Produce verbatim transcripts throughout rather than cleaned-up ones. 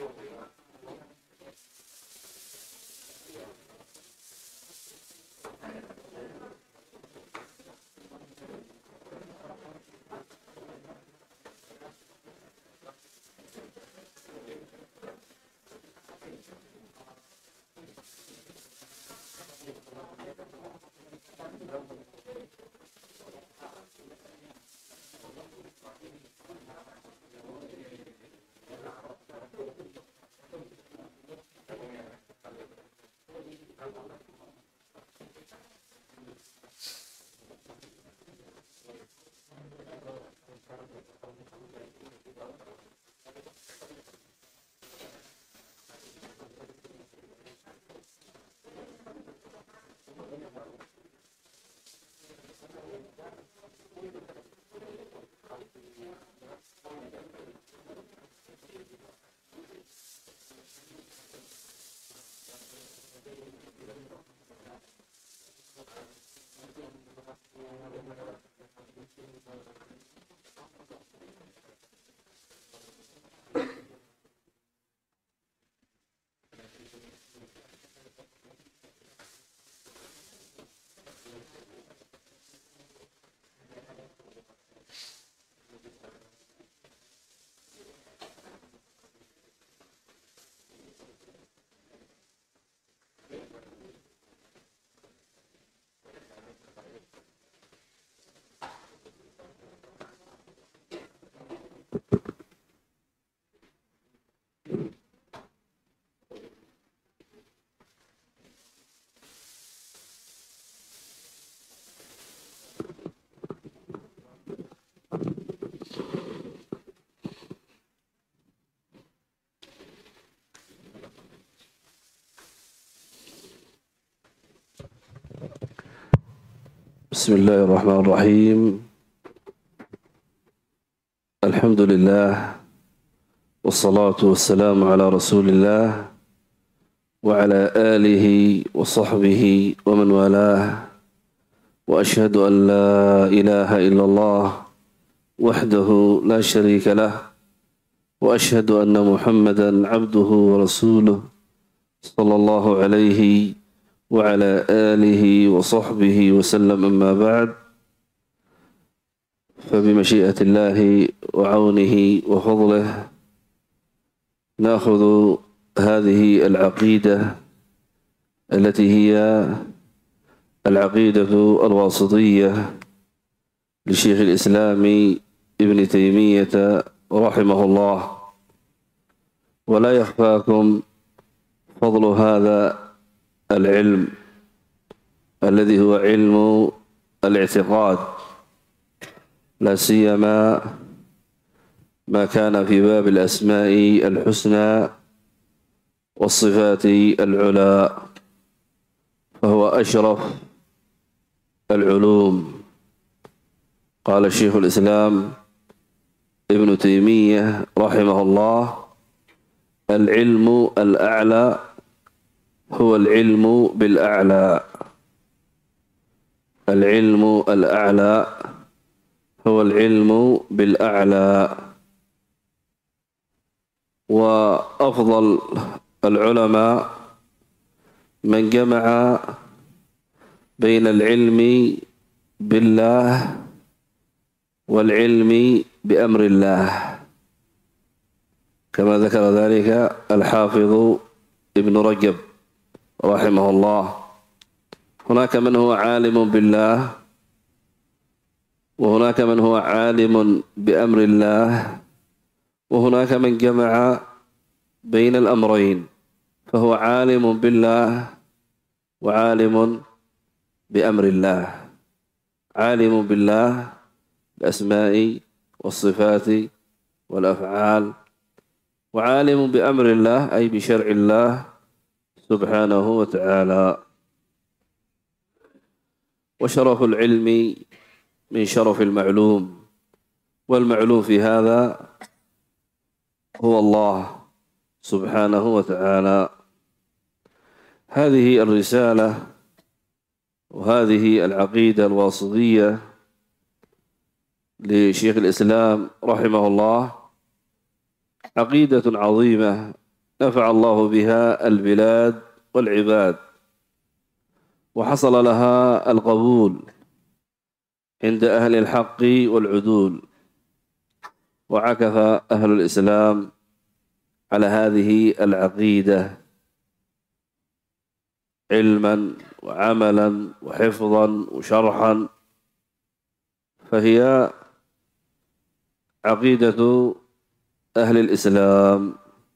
بسم الله الرحمن الرحيم. الحمد لله والصلاة والسلام على رسول الله وعلى آله وصحبه ومن والاه، وأشهد أن لا إله إلا الله وحده لا شريك له، وأشهد أن محمدًا عبده ورسوله صلى الله عليه وعلى آله وصحبه وسلم. أما بعد، فبمشيئة الله وعونه وفضله نأخذ هذه العقيدة التي هي العقيدة الواسطية لشيخ الإسلام ابن تيمية رحمه الله. ولا يخفاكم فضل هذا العلم الذي هو علم الاعتقاد، لا سيما ما كان في باب الأسماء الحسنى والصفات العلى، فهو أشرف العلوم. قال شيخ الإسلام ابن تيمية رحمه الله: العلم الأعلى هو العلم بالأعلى. العلم الأعلى هو العلم بالأعلى. وأفضل العلماء من جمع بين العلم بالله والعلم بأمر الله، كما ذكر ذلك الحافظ ابن رجب رحمه الله. هناك من هو عالم بالله، وهناك من هو عالم بأمر الله، وهناك من جمع بين الأمرين، فهو عالم بالله وعالم بأمر الله. عالم بالله بالأسماء والصفات والأفعال، وعالم بأمر الله أي بشرع الله سبحانه وتعالى. وشرف العلم من شرف المعلوم، والمعلوم في هذا هو الله سبحانه وتعالى. هذه الرسالة وهذه العقيدة الواسطية لشيخ الإسلام رحمه الله عقيدة عظيمة نفع الله بها البلاد والعباد، وحصل لها القبول عند أهل الحق والعدول، وعكف أهل الإسلام على هذه العقيدة علما وعملا وحفظا وشرحا، فهي عقيدة أهل الإسلام.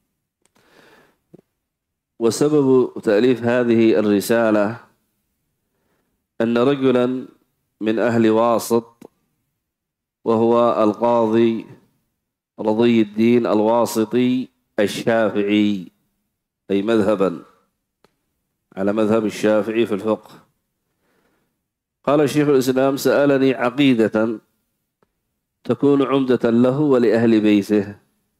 وسبب تأليف هذه الرسالة أن رجلا من أهل واسط، وهو القاضي رضي الدين الواسطي الشافعي، أي مذهبا على مذهب الشافعي في الفقه، قال شيخ الإسلام: سألني عقيدة تكون عمدة له ولأهل بيته.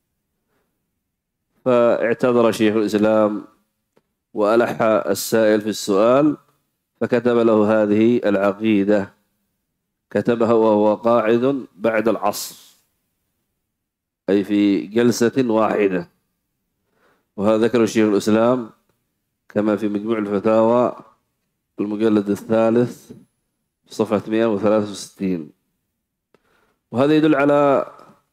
فاعتذر شيخ الإسلام وألح السائل في السؤال، فكتب له هذه العقيدة، كتبها وهو قاعد بعد العصر، أي في جلسة واحدة. وهذا ذكر شيخ الإسلام كما في مجموع الفتاوى المجلد الثالث صفحة مئة وثلاثة وستين. وهذا يدل على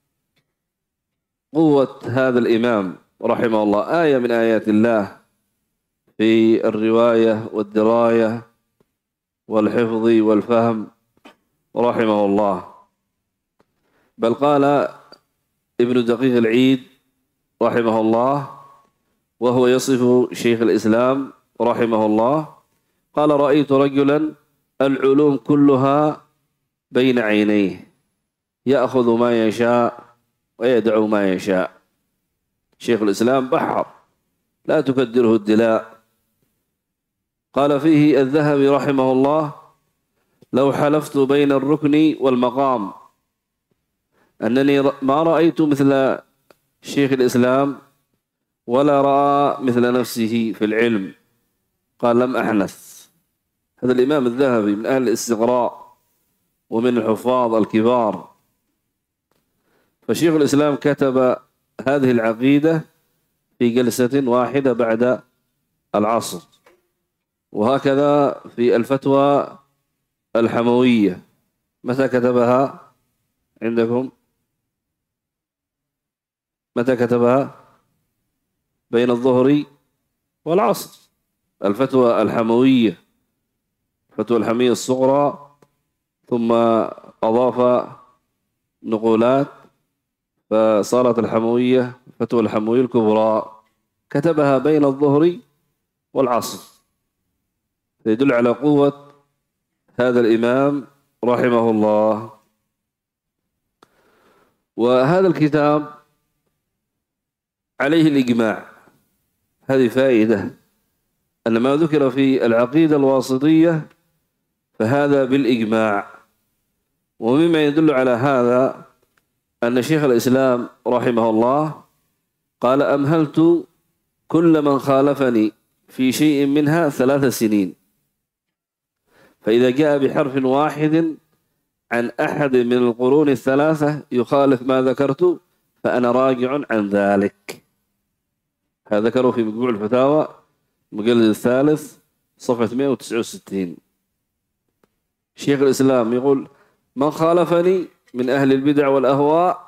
قوة هذا الإمام رحمه الله، آية من آيات الله في الرواية والدراية والحفظ والفهم رحمه الله. بل قال ابن دقيق العيد رحمه الله وهو يصف شيخ الإسلام رحمه الله، قال: رأيت رجلا العلوم كلها بين عينيه، يأخذ ما يشاء ويدع ما يشاء. شيخ الإسلام بحر لا تكدره الدلاء. قال فيه الذهبي رحمه الله: لو حلفت بين الركن والمقام أنني ما رأيت مثل شيخ الإسلام ولا رأى مثل نفسه في العلم، قال لم أحنث. هذا الإمام الذهبي من أهل الاستقراء ومن الحفاظ الكبار. فشيخ الإسلام كتب هذه العقيدة في جلسة واحدة بعد العصر. وهكذا في الفتوى الحموية، متى كتبها عندكم؟ متى كتبها؟ بين الظهر والعصر. الفتوى الحموية، فتوى الحمية الصغرى، ثم أضاف نقولات فصارت الحموية فتوى الحموية الكبرى، كتبها بين الظهر والعصر، يدل على قوة هذا الإمام رحمه الله. وهذا الكتاب عليه الإجماع. هذه فائدة، أن ما ذكر في العقيدة الواسطية فهذا بالإجماع. ومما يدل على هذا أن شيخ الإسلام رحمه الله قال: أمهلت كل من خالفني في شيء منها ثلاث سنين، فإذا جاء بحرف واحد عن أحد من القرون الثلاثة يخالف ما ذكرت فأنا راجع عن ذلك. هذا ذكره في مجموع الفتاوى المجلد الثالث صفحة مئة وتسعة وستين. شيخ الإسلام يقول: من خالفني من أهل البدع والأهواء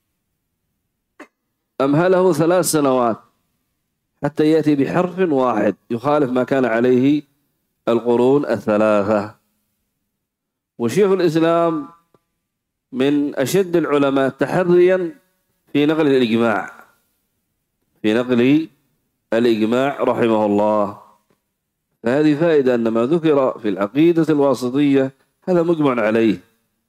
أمهله ثلاث سنوات حتى يأتي بحرف واحد يخالف ما كان عليه القرون الثلاثة. وشيخ الإسلام من أشد العلماء تحريا في نقل الإجماع، في نقل الإجماع رحمه الله. فهذه فائدة أن ما ذكر في العقيدة الواسطية هذا مجمع عليه،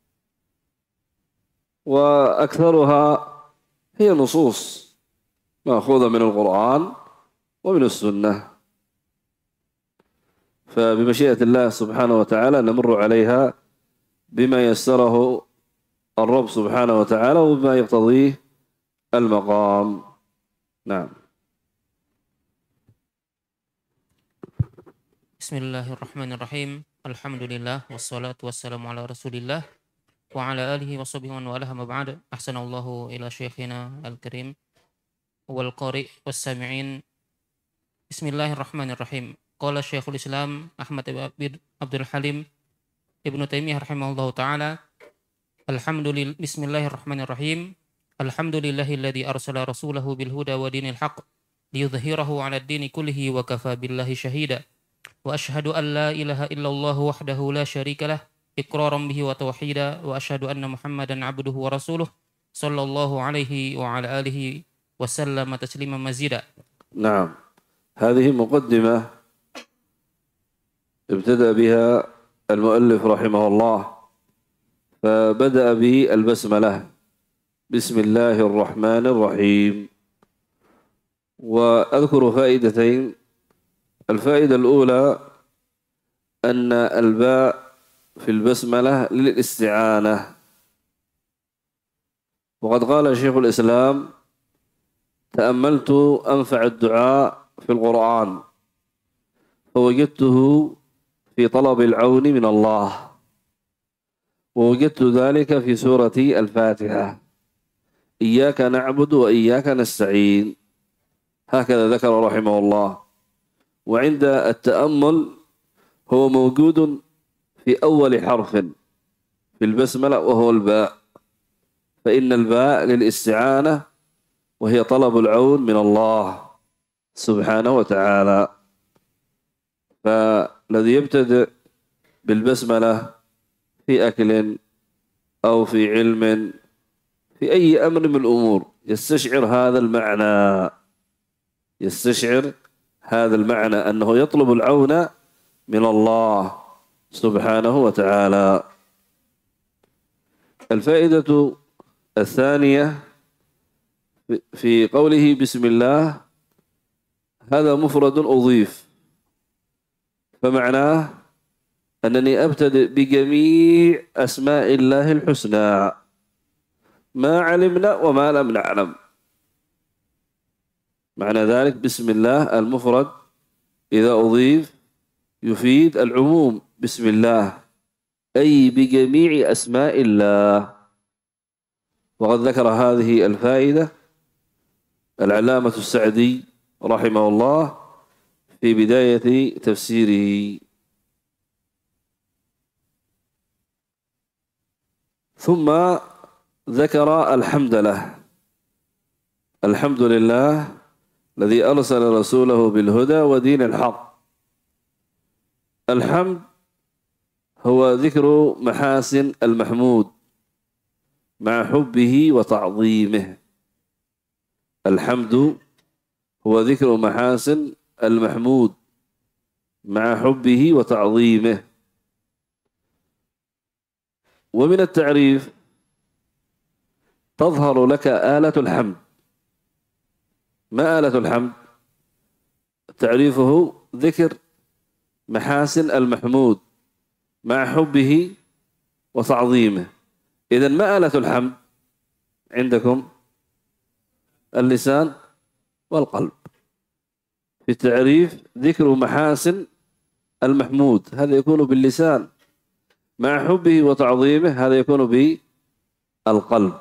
وأكثرها هي نصوص مأخوذة من القرآن ومن السنة. فبمشيئة الله سبحانه وتعالى نمر عليها بما يسره الرب سبحانه وتعالى وبما يقتضيه المقام. نعم. Bismillahirrahmanirrahim. Alhamdulillah wassalatu wassalamu ala Rasulillah wa ala alihi wa sahbihi wa ala ma ba'd. Ahsanallahu ila syekhina al-karim والقارئ والسامعين. بسم الله الرحمن الرحيم. قال شيخ الإسلام أحمد بن عبد الحليم ابن تيمية رحمه الله تعالى: الحمد لله بسم الله الرحمن الرحيم. الحمد لله الذي أرسل رسوله بالهدى ودين الحق ليظهره على الدين كله وكفى بالله شهيدا، وأشهد أن لا إله إلا الله وحده لا شريك له إقرارا به وتوحيدا، وأشهد أن محمدا عبده ورسوله صلى الله عليه وعلى آله وسلم تسليما مزيدا. نعم، هذه مقدمة ابتدأ بها المؤلف رحمه الله، فبدأ بالبسملة: بسم الله الرحمن الرحيم. وأذكر فائدتين. الفائدة الأولى أن الباء في البسملة للاستعانة، وقد قال شيخ الإسلام: تأملت أنفع الدعاء في القرآن فوجدته في طلب العون من الله، ووجدت ذلك في سورة الفاتحة: إياك نعبد وإياك نستعين. هكذا ذكر رحمه الله. وعند التأمل هو موجود في أول حرف في البسملة وهو الباء، فإن الباء للاستعانة وهي طلب العون من الله سبحانه وتعالى. فالذي يبتدئ بالبسملة في أكل أو في علم في أي أمر من الأمور يستشعر هذا المعنى، يستشعر هذا المعنى أنه يطلب العون من الله سبحانه وتعالى. الفائدة الثانية في قوله بسم الله: هذا مفرد أضيف، فمعناه أنني أبتدئ بجميع أسماء الله الحسنى، ما علمنا وما لم نعلم. معنى ذلك بسم الله المفرد إذا أضيف يفيد العموم، بسم الله أي بجميع أسماء الله. وقد ذكر هذه الفائدة العلامة السعدي رحمه الله في بداية تفسيره. ثم ذكر الحمد لله. الحمد لله الذي أرسل رسوله بالهدى ودين الحق. الحمد هو ذكر محاسن المحمود مع حبه وتعظيمه. الحمد هو ذكر محاسن المحمود مع حبه وتعظيمه. ومن التعريف تظهر لك آلة الحمد. ما آلة الحمد؟ تعريفه ذكر محاسن المحمود مع حبه وتعظيمه. إذن ما آلة الحمد عندكم؟ اللسان والقلب. في التعريف ذكر محاسن المحمود، هذا يكون باللسان، مع حبه وتعظيمه هذا يكون بالقلب.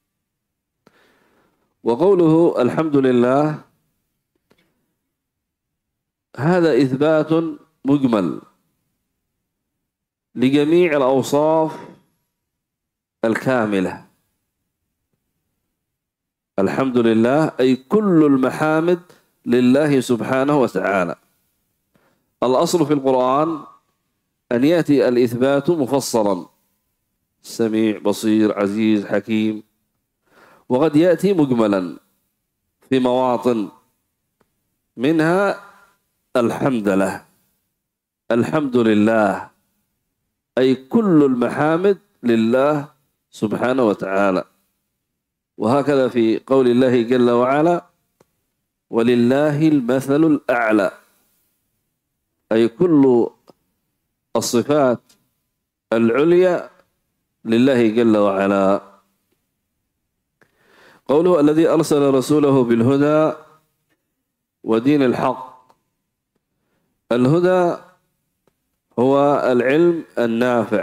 وقوله الحمد لله هذا إثبات مجمل لجميع الأوصاف الكاملة. الحمد لله أي كل المحامد لله سبحانه وتعالى. الأصل في القرآن أن يأتي الإثبات مفصلا: سميع بصير عزيز حكيم. وقد يأتي مجملا في مواطن، منها الحمد لله، الحمد لله أي كل المحامد لله سبحانه وتعالى. وهكذا في قول الله جل وعلا: ولله المثل الأعلى، أي كل الصفات العليا لله جل وعلا. قوله الذي أرسل رسوله بالهدى ودين الحق. الهدى هو العلم النافع،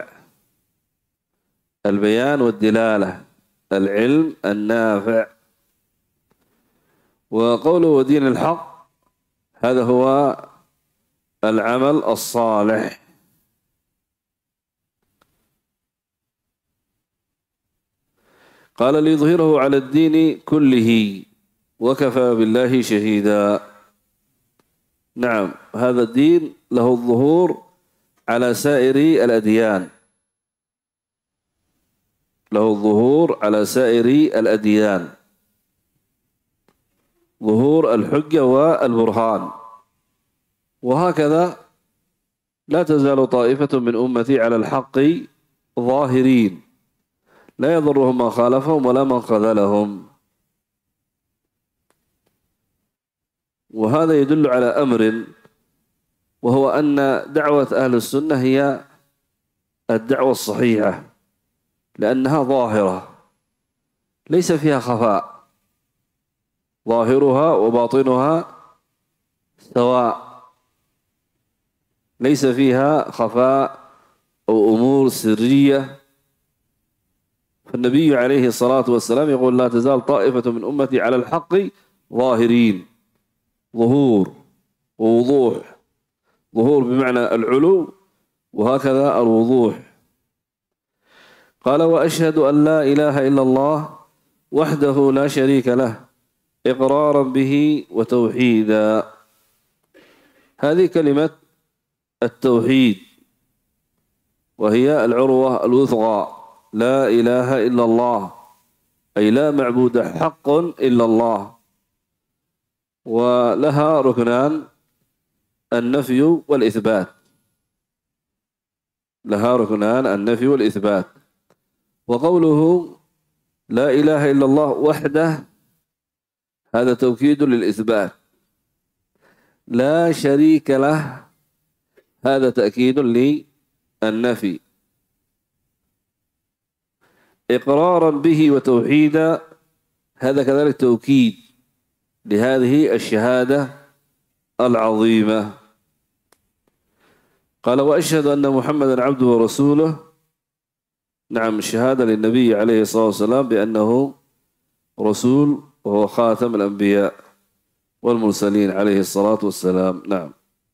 البيان والدلالة، العلم النافع. وقوله ودين الحق هذا هو العمل الصالح. قال ليظهره على الدين كله وكفى بالله شهيدا. نعم، هذا الدين له الظهور على سائر الأديان، له الظهور على سائر الأديان، ظهور الحجة والبرهان. وهكذا لا تزال طائفة من أمتي على الحق ظاهرين لا يضرهم من خالفهم ولا من خذلهم. وهذا يدل على أمر، وهو أن دعوة أهل السنة هي الدعوة الصحيحة، لأنها ظاهرة ليس فيها خفاء، ظاهرها وباطنها سواء، ليس فيها خفاء أو أمور سرية. فالنبي عليه الصلاة والسلام يقول لا تزال طائفة من أمتي على الحق ظاهرين، ظهور ووضوح، ظهور بمعنى العلو وهكذا الوضوح. قال وأشهد أن لا إله إلا الله وحده لا شريك له إقرارا به وتوحيدا. هذه كلمة التوحيد، وهي العروة الوثقى، لا إله إلا الله، أي لا معبود حق إلا الله. ولها ركنان، النفي والإثبات، لها ركنان النفي والإثبات. وقوله لا إله إلا الله وحده هذا توكيد للإثبات، لا شريك له هذا تأكيد للنفي، إقرارا به وتوحيدا هذا كذلك توكيد لهذه الشهادة العظيمة. قال وأشهد أن محمدا عبده ورسوله. نعم، الشهادة للنبي عليه الصلاة والسلام بأنه رسول وهو خاتم الأنبياء والمرسلين عليه الصلاة والسلام. نعم.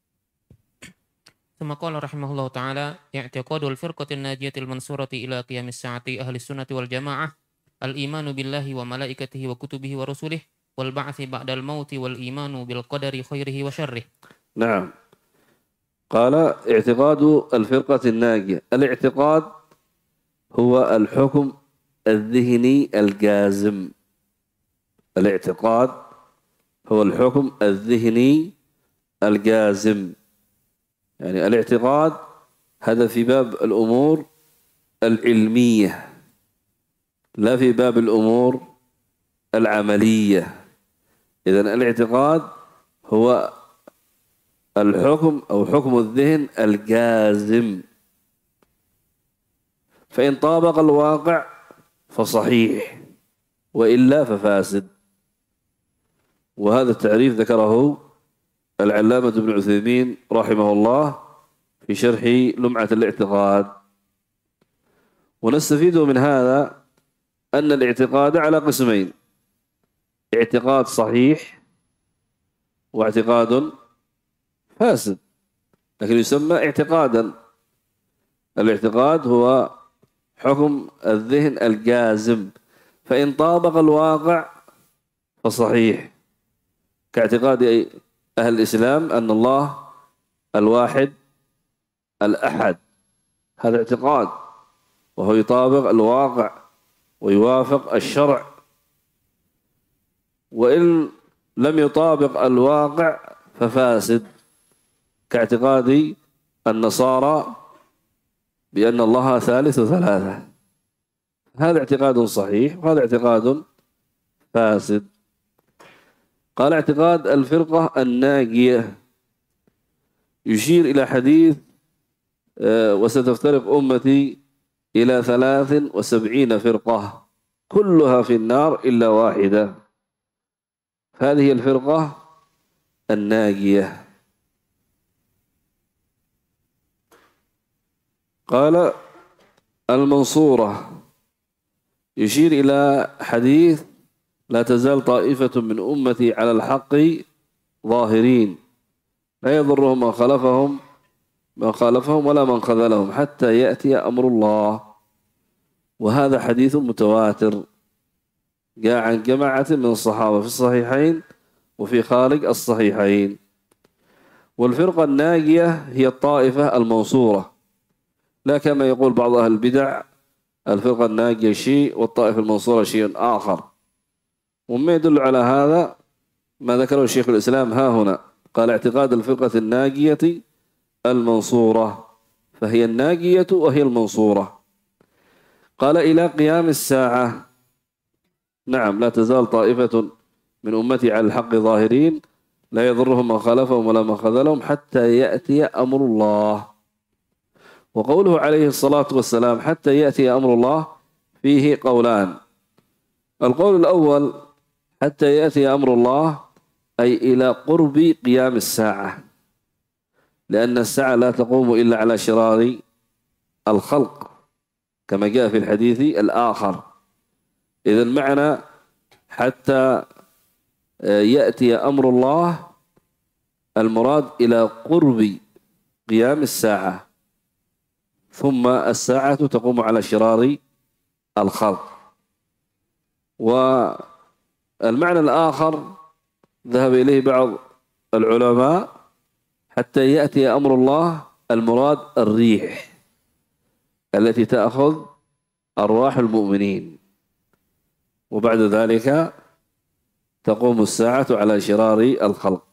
ثم قال رحمه الله تعالى اعتقاد الفرقة الناجية المنصورة إلى قيام الساعة أهل السنة والجماعة الإيمان بالله وملائكته وكتبه ورسله والبعث بعد الموت والإيمان بالقدر خيره وشره. نعم. قال اعتقاد الفرقة الناجية. الاعتقاد هو الحكم الذهني الجازم. الاعتقاد هو الحكم الذهني الجازم. يعني الاعتقاد هذا في باب الأمور العلمية لا في باب الأمور العملية. إذن الاعتقاد هو الحكم أو حكم الذهن الجازم، فإن طابق الواقع فصحيح وإلا ففاسد. وهذا التعريف ذكره العلامة ابن عثيمين رحمه الله في شرح لمعة الاعتقاد. ونستفيد من هذا أن الاعتقاد على قسمين: اعتقاد صحيح واعتقاد فاسد، لكن يسمى اعتقادا. الاعتقاد هو حكم الذهن الجازم، فإن طابق الواقع فصحيح، كاعتقاد أهل الإسلام أن الله الواحد الأحد، هذا اعتقاد وهو يطابق الواقع ويوافق الشرع. وإن لم يطابق الواقع ففاسد، كاعتقاد النصارى بأن الله ثالث ثلاثة، هذا اعتقاد صحيح وهذا اعتقاد فاسد. قال اعتقاد الفرقة الناجية يشير إلى حديث وستفترق أمتي إلى ثلاث وسبعين فرقة كلها في النار إلا واحدة، هذه الفرقة الناجية. قال المنصورة يشير إلى حديث لا تزال طائفة من أمتي على الحق ظاهرين لا يضرهم من خلفهم من خالفهم ولا من خذلهم حتى يأتي أمر الله. وهذا حديث متواتر جاء عن جماعة من الصحابة في الصحيحين وفي خارج الصحيحين. والفرقة الناجية هي الطائفة المنصورة، لا كما يقول بعض أهل البدع الفرقة الناجية شيء والطائفة المنصورة شيء آخر. وما يدل على هذا ما ذكره الشيخ الإسلام ها هنا، قال اعتقاد الفرقة الناجية المنصورة، فهي الناجية وهي المنصورة. قال إلى قيام الساعة، نعم لا تزال طائفة من أمتي على الحق ظاهرين لا يضرهم من خالفهم ولا من خذلهم حتى يأتي أمر الله. وقوله عليه الصلاة والسلام حتى يأتي أمر الله فيه قولان. القول الأول حتى يأتي أمر الله أي إلى قرب قيام الساعة، لأن الساعة لا تقوم إلا على شرار الخلق كما جاء في الحديث الآخر. إذا المعنى حتى يأتي أمر الله المراد إلى قرب قيام الساعة، ثم الساعة تقوم على شرار الخلق. والمعنى الآخر ذهب إليه بعض العلماء حتى يأتي أمر الله المراد الريح التي تأخذ أرواح المؤمنين، وبعد ذلك تقوم الساعة على شرار الخلق.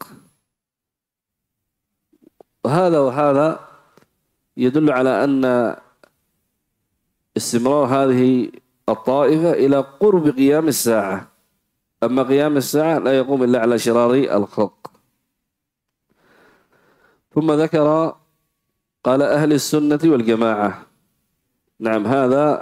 وهذا وهذا يدل على أن استمرار هذه الطائفة إلى قرب قيام الساعة، أما قيام الساعة لا يقوم إلا على شرار الخلق. ثم ذكر قال أهل السنة والجماعة، نعم هذا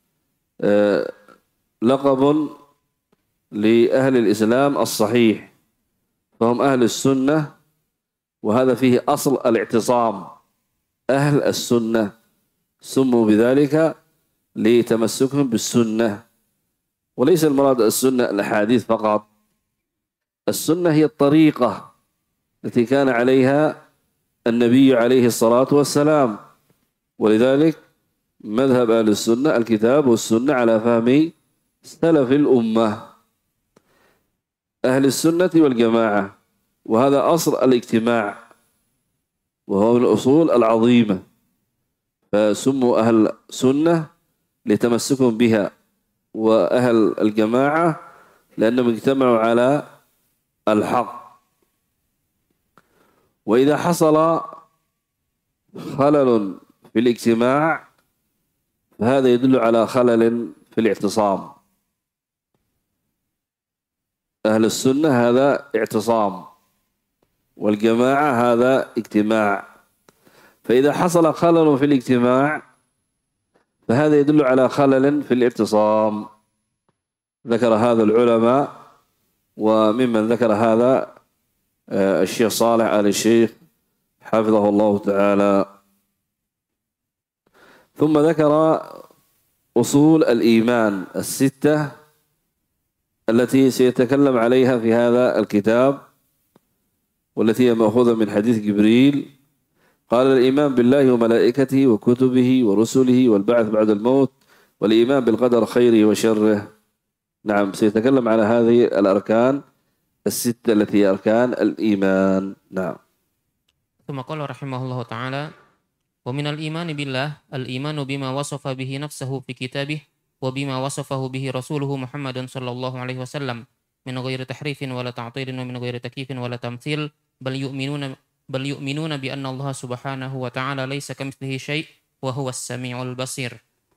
لقب لأهل الإسلام الصحيح، فهم أهل السنة، وهذا فيه أصل الاعتصام. أهل السنة سموا بذلك لتمسكهم بالسنة، وليس المراد السنة الأحاديث فقط، السنة هي الطريقة التي كان عليها النبي عليه الصلاة والسلام. ولذلك مذهب أهل السنة الكتاب والسنة على فهم سلف الأمة أهل السنة والجماعة، وهذا أصل الاجتماع وهو من الأصول العظيمة، فسموا أهل سنة لتمسكهم بها، وأهل الجماعة لأنهم اجتمعوا على الحق. وإذا حصل خلل في الاجتماع فهذا يدل على خلل في الاعتصام. أهل السنة هذا اعتصام، والجماعة هذا اجتماع، فإذا حصل خلل في الاجتماع فهذا يدل على خلل في الاعتصام. ذكر هذا العلماء، وممن ذكر هذا الشيخ صالح آل الشيخ حفظه الله تعالى. ثم ذكر أصول الإيمان الستة التي سيتكلم عليها في هذا الكتاب، والتي هي مأخوذة من حديث جبريل. قال الإيمان بالله وملائكته وكتبه ورسله والبعث بعد الموت والإيمان بالقدر خيره وشره. نعم سيتكلم على هذه الأركان الستة التي هي أركان الإيمان. نعم. ثم قال رحمه الله تعالى: ومن الإيمان بالله الإيمان بما وصف به نفسه في كتابه وبما وصفه به رسوله محمد صلى الله عليه وسلم من غير تحريف ولا تعطيل ومن غير تكييف ولا تمثيل، بل يؤمنون بل يؤمنون بأن الله سبحانه وتعالى ليس كمثله شيء وهو السميع البصير،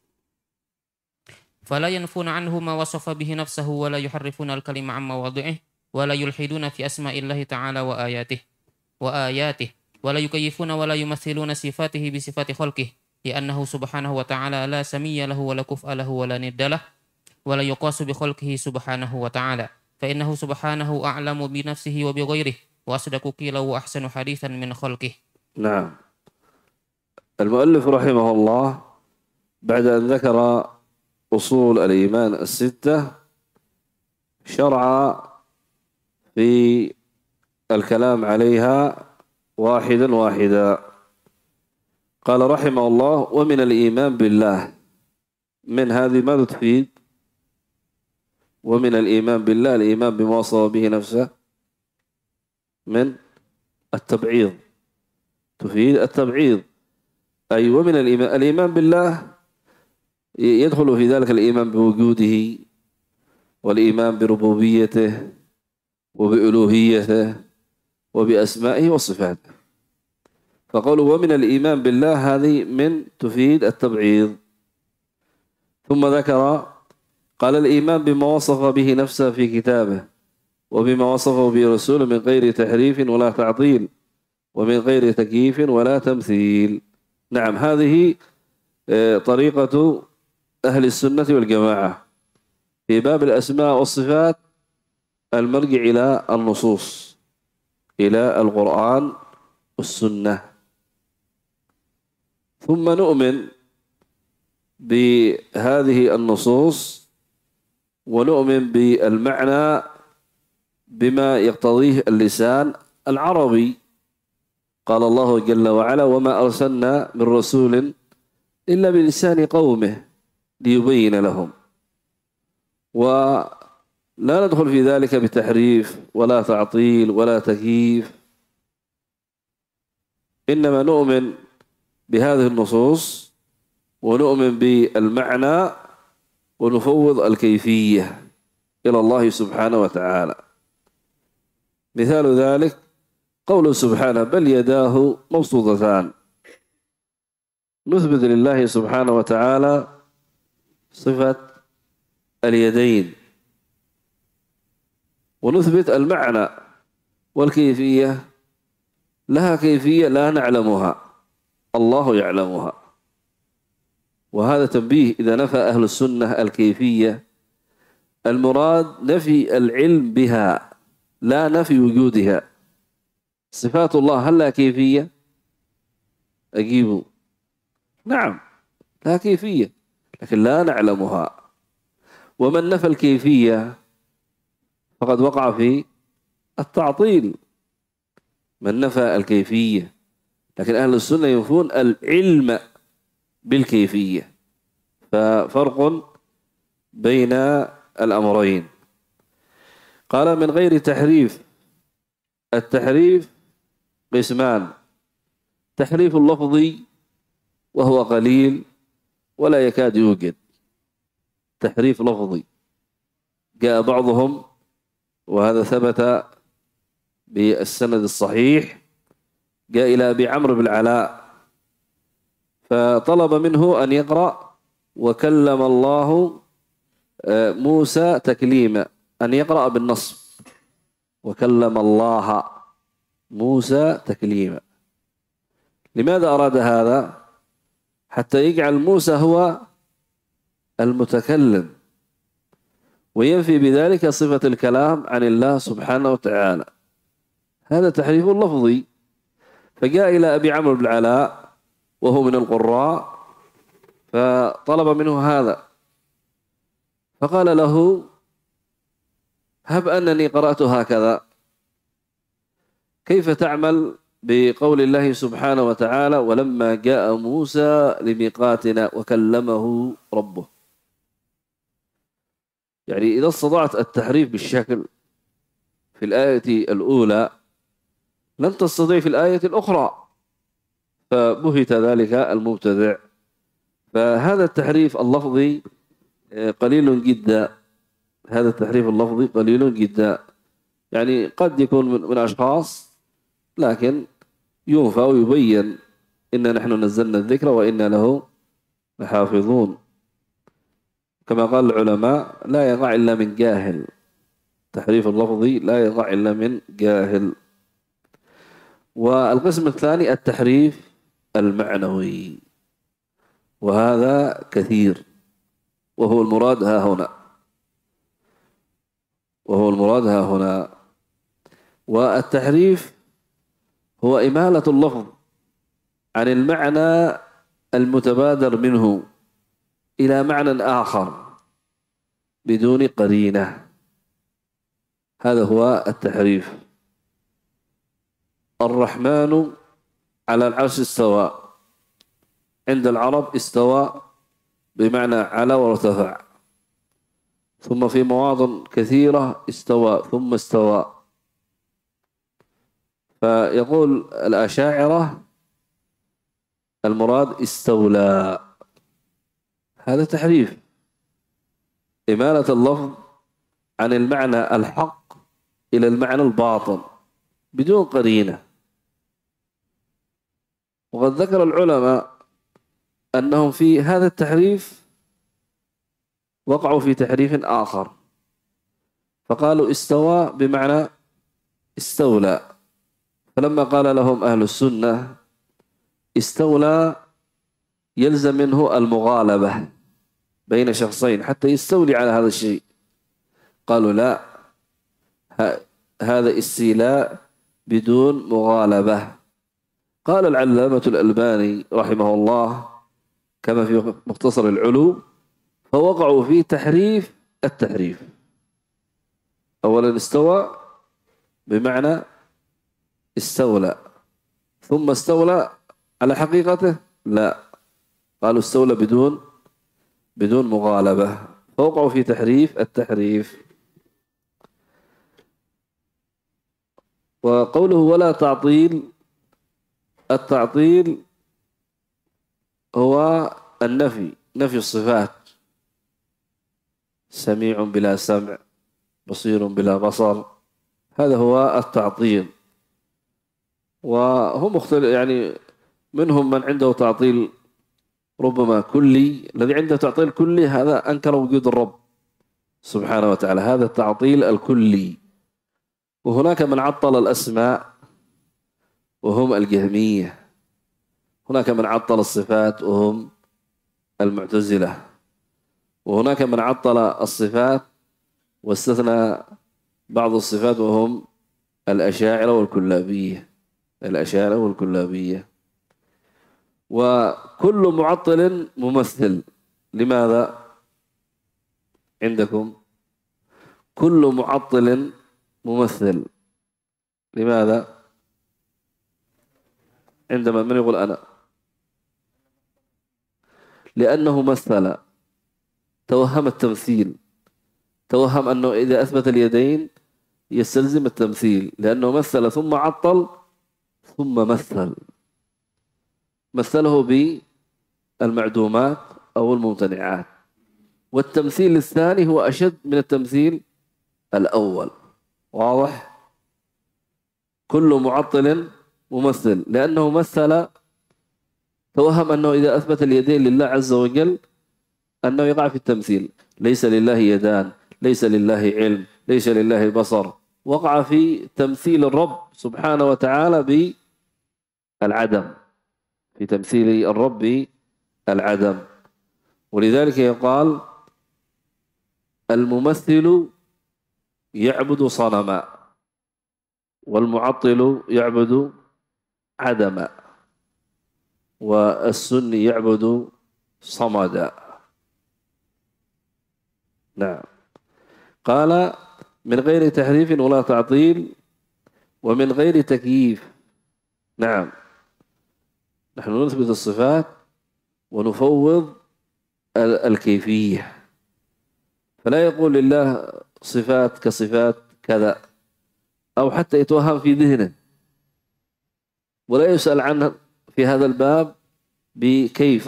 فلا ينفون عنه ما وصف به نفسه ولا يحرفون الكلمة عن مواضعه ولا يلحدون في أسماء الله تعالى وآياته وآياته ولا يكيفون ولا يمثلون صفاته بصفات خلقه، لأنه سبحانه وتعالى لا سمي له ولا كفء له ولا ند له ولا يقاس بخلقه سبحانه وتعالى، فإنه سبحانه أعلم بنفسه وبغيره وأصدق قيلا وأحسن حديثا من خلقه. نعم. المؤلف رحمه الله بعد أن ذكر أصول الإيمان الستة شرع في الكلام عليها واحدا واحدا. قال رحمه الله: ومن الإيمان بالله. من هذه ماذا تفيد؟ ومن الإيمان بالله الإيمان بما وصف به نفسه من التبعيض، تفيد التبعيض. أي ومن الإيمان، الإيمان بالله يدخل في ذلك الإيمان بوجوده، والإيمان بربوبيته وبألوهيته وبأسمائه وصفاته. فقولوا ومن الإيمان بالله هذه من تفيد التبعيض. ثم ذكر قال: الإيمان بما وصف به نفسه في كتابه، وبما وصفه به رسوله من غير تحريف ولا تعطيل، ومن غير تكييف ولا تمثيل. نعم، هذه طريقة أهل السنة والجماعة في باب الأسماء والصفات، المرجع إلى النصوص، إلى القرآن والسنة. ثم نؤمن بهذه النصوص ونؤمن بالمعنى بما يقتضيه اللسان العربي. قال الله جل وعلا: وما أرسلنا من رسول إلا بلسان قومه ليبين لهم. ولا ندخل في ذلك بتحريف ولا تعطيل ولا تكييف، إنما نؤمن بهذه النصوص ونؤمن بالمعنى ونفوض الكيفية إلى الله سبحانه وتعالى. مثال ذلك قوله سبحانه: بل يداه مبسوطتان. نثبت لله سبحانه وتعالى صفة اليدين، ونثبت المعنى والكيفية لها كيفية لا نعلمها، الله يعلمها. وهذا تنبيه: إذا نفى أهل السنة الكيفية المراد نفي العلم بها لا نفي وجودها. صفات الله هل لها كيفية؟ أجيبوا: نعم لها كيفية لكن لا نعلمها. ومن نفى الكيفية فقد وقع في التعطيل. من نفى الكيفية، لكن أهل السنة ينفون العلم بالكيفية، ففرق بين الأمرين. قال: من غير تحريف. التحريف قسمان: تحريف اللفظي وهو قليل ولا يكاد يوجد. تحريف لفظي جاء بعضهم، وهذا ثبت بالسند الصحيح، جاء إلى أبي عمرو بن العلاء فطلب منه أن يقرأ: وكلم الله موسى تكليما، أن يقرأ بالنصب: وكلم الله موسى تكليما. لماذا أراد هذا؟ حتى يجعل موسى هو المتكلم، وينفي بذلك صفة الكلام عن الله سبحانه وتعالى. هذا تحريف لفظي. فجاء إلى أبي عمرو بن العلاء وهو من القراء فطلب منه هذا، فقال له: هب أنني قرأت هكذا، كيف تعمل بقول الله سبحانه وتعالى: ولما جاء موسى لميقاتنا وكلمه ربه؟ يعني إذا استطعت التحريف بالشكل في الآية الأولى لن تستطيع في الآية الأخرى، فبهت ذلك المبتدع. فهذا التحريف اللفظي قليل جدا، هذا التحريف اللفظي قليل جدا. يعني قد يكون من أشخاص، لكن ينفى ويبين: إن نحن نزلنا الذكر وإنا له لحافظون. كما قال العلماء: لا يقع إلا من جاهل. تحريف اللفظي لا يقع إلا من جاهل. والقسم الثاني التحريف المعنوي، وهذا كثير، وهو المراد ها هنا وهو المراد ها هنا والتحريف هو إمالة اللفظ عن المعنى المتبادر منه إلى معنى آخر بدون قرينة. هذا هو التحريف. الرحمن على العرش استوى، عند العرب استوى بمعنى على وارتفع، ثم في مواضع كثيرة استوى ثم استوى. فيقول الأشاعرة المراد استولى، هذا تحريف، إمالة اللفظ عن المعنى الحق إلى المعنى الباطل بدون قرينة. وقد ذكر العلماء أنهم في هذا التحريف وقعوا في تحريف آخر، فقالوا استوى بمعنى استولى، فلما قال لهم أهل السنة استولى يلزم منه المغالبة بين شخصين حتى يستولي على هذا الشيء، قالوا لا، هذا استيلاء بدون مغالبة. قال العلامة الألباني رحمه الله كما في مختصر العلو، فوقعوا في تحريف التحريف. أولا استوى بمعنى استولى، ثم استولى على حقيقته لا، قالوا استولى بدون بدون مغالبة، فوقعوا في تحريف التحريف. وقوله ولا تعطيل، التعطيل هو النفي، نفي الصفات، سميع بلا سمع، بصير بلا بصر، هذا هو التعطيل. وهم مختلف، يعني منهم من عنده تعطيل ربما كلي، الذي عنده تعطيل كلي هذا أنكر وجود الرب سبحانه وتعالى، هذا التعطيل الكلي. وهناك من عطل الأسماء وهم الجهمية، هناك من عطل الصفات وهم المعتزلة، وهناك من عطل الصفات واستثنى بعض الصفات وهم الأشاعرة والكلابية، الأشاعرة والكلابية. وكل معطل ممثل، لماذا عندكم كل معطل ممثل؟ لماذا؟ عندما من يقول أنا؟ لأنه مثل، توهم التمثيل، توهم أنه إذا أثبت اليدين يستلزم التمثيل، لأنه مثل ثم عطل ثم مثل، مثله بالمعدومات أو الممتنعات. والتمثيل الثاني هو أشد من التمثيل الأول، واضح؟ كل معطل ممثل، لأنه مثل، توهم أنه إذا أثبت اليدين لله عز وجل أنه يقع في التمثيل، ليس لله يدان، ليس لله علم، ليس لله بصر، وقع في تمثيل الرب سبحانه وتعالى بالعدم، في تمثيل الرب بالعدم. ولذلك يقال الممثل يعبد صنما والمعطل يعبد عدما والسني يعبد صمدا. نعم. قال من غير تحريف ولا تعطيل ومن غير تكييف. نعم، نحن نثبت الصفات ونفوض الكيفية، فلا يقول لله صفات كصفات كذا، أو حتى يتوهم في ذهنه ولا يسأل عنه في هذا الباب بكيف.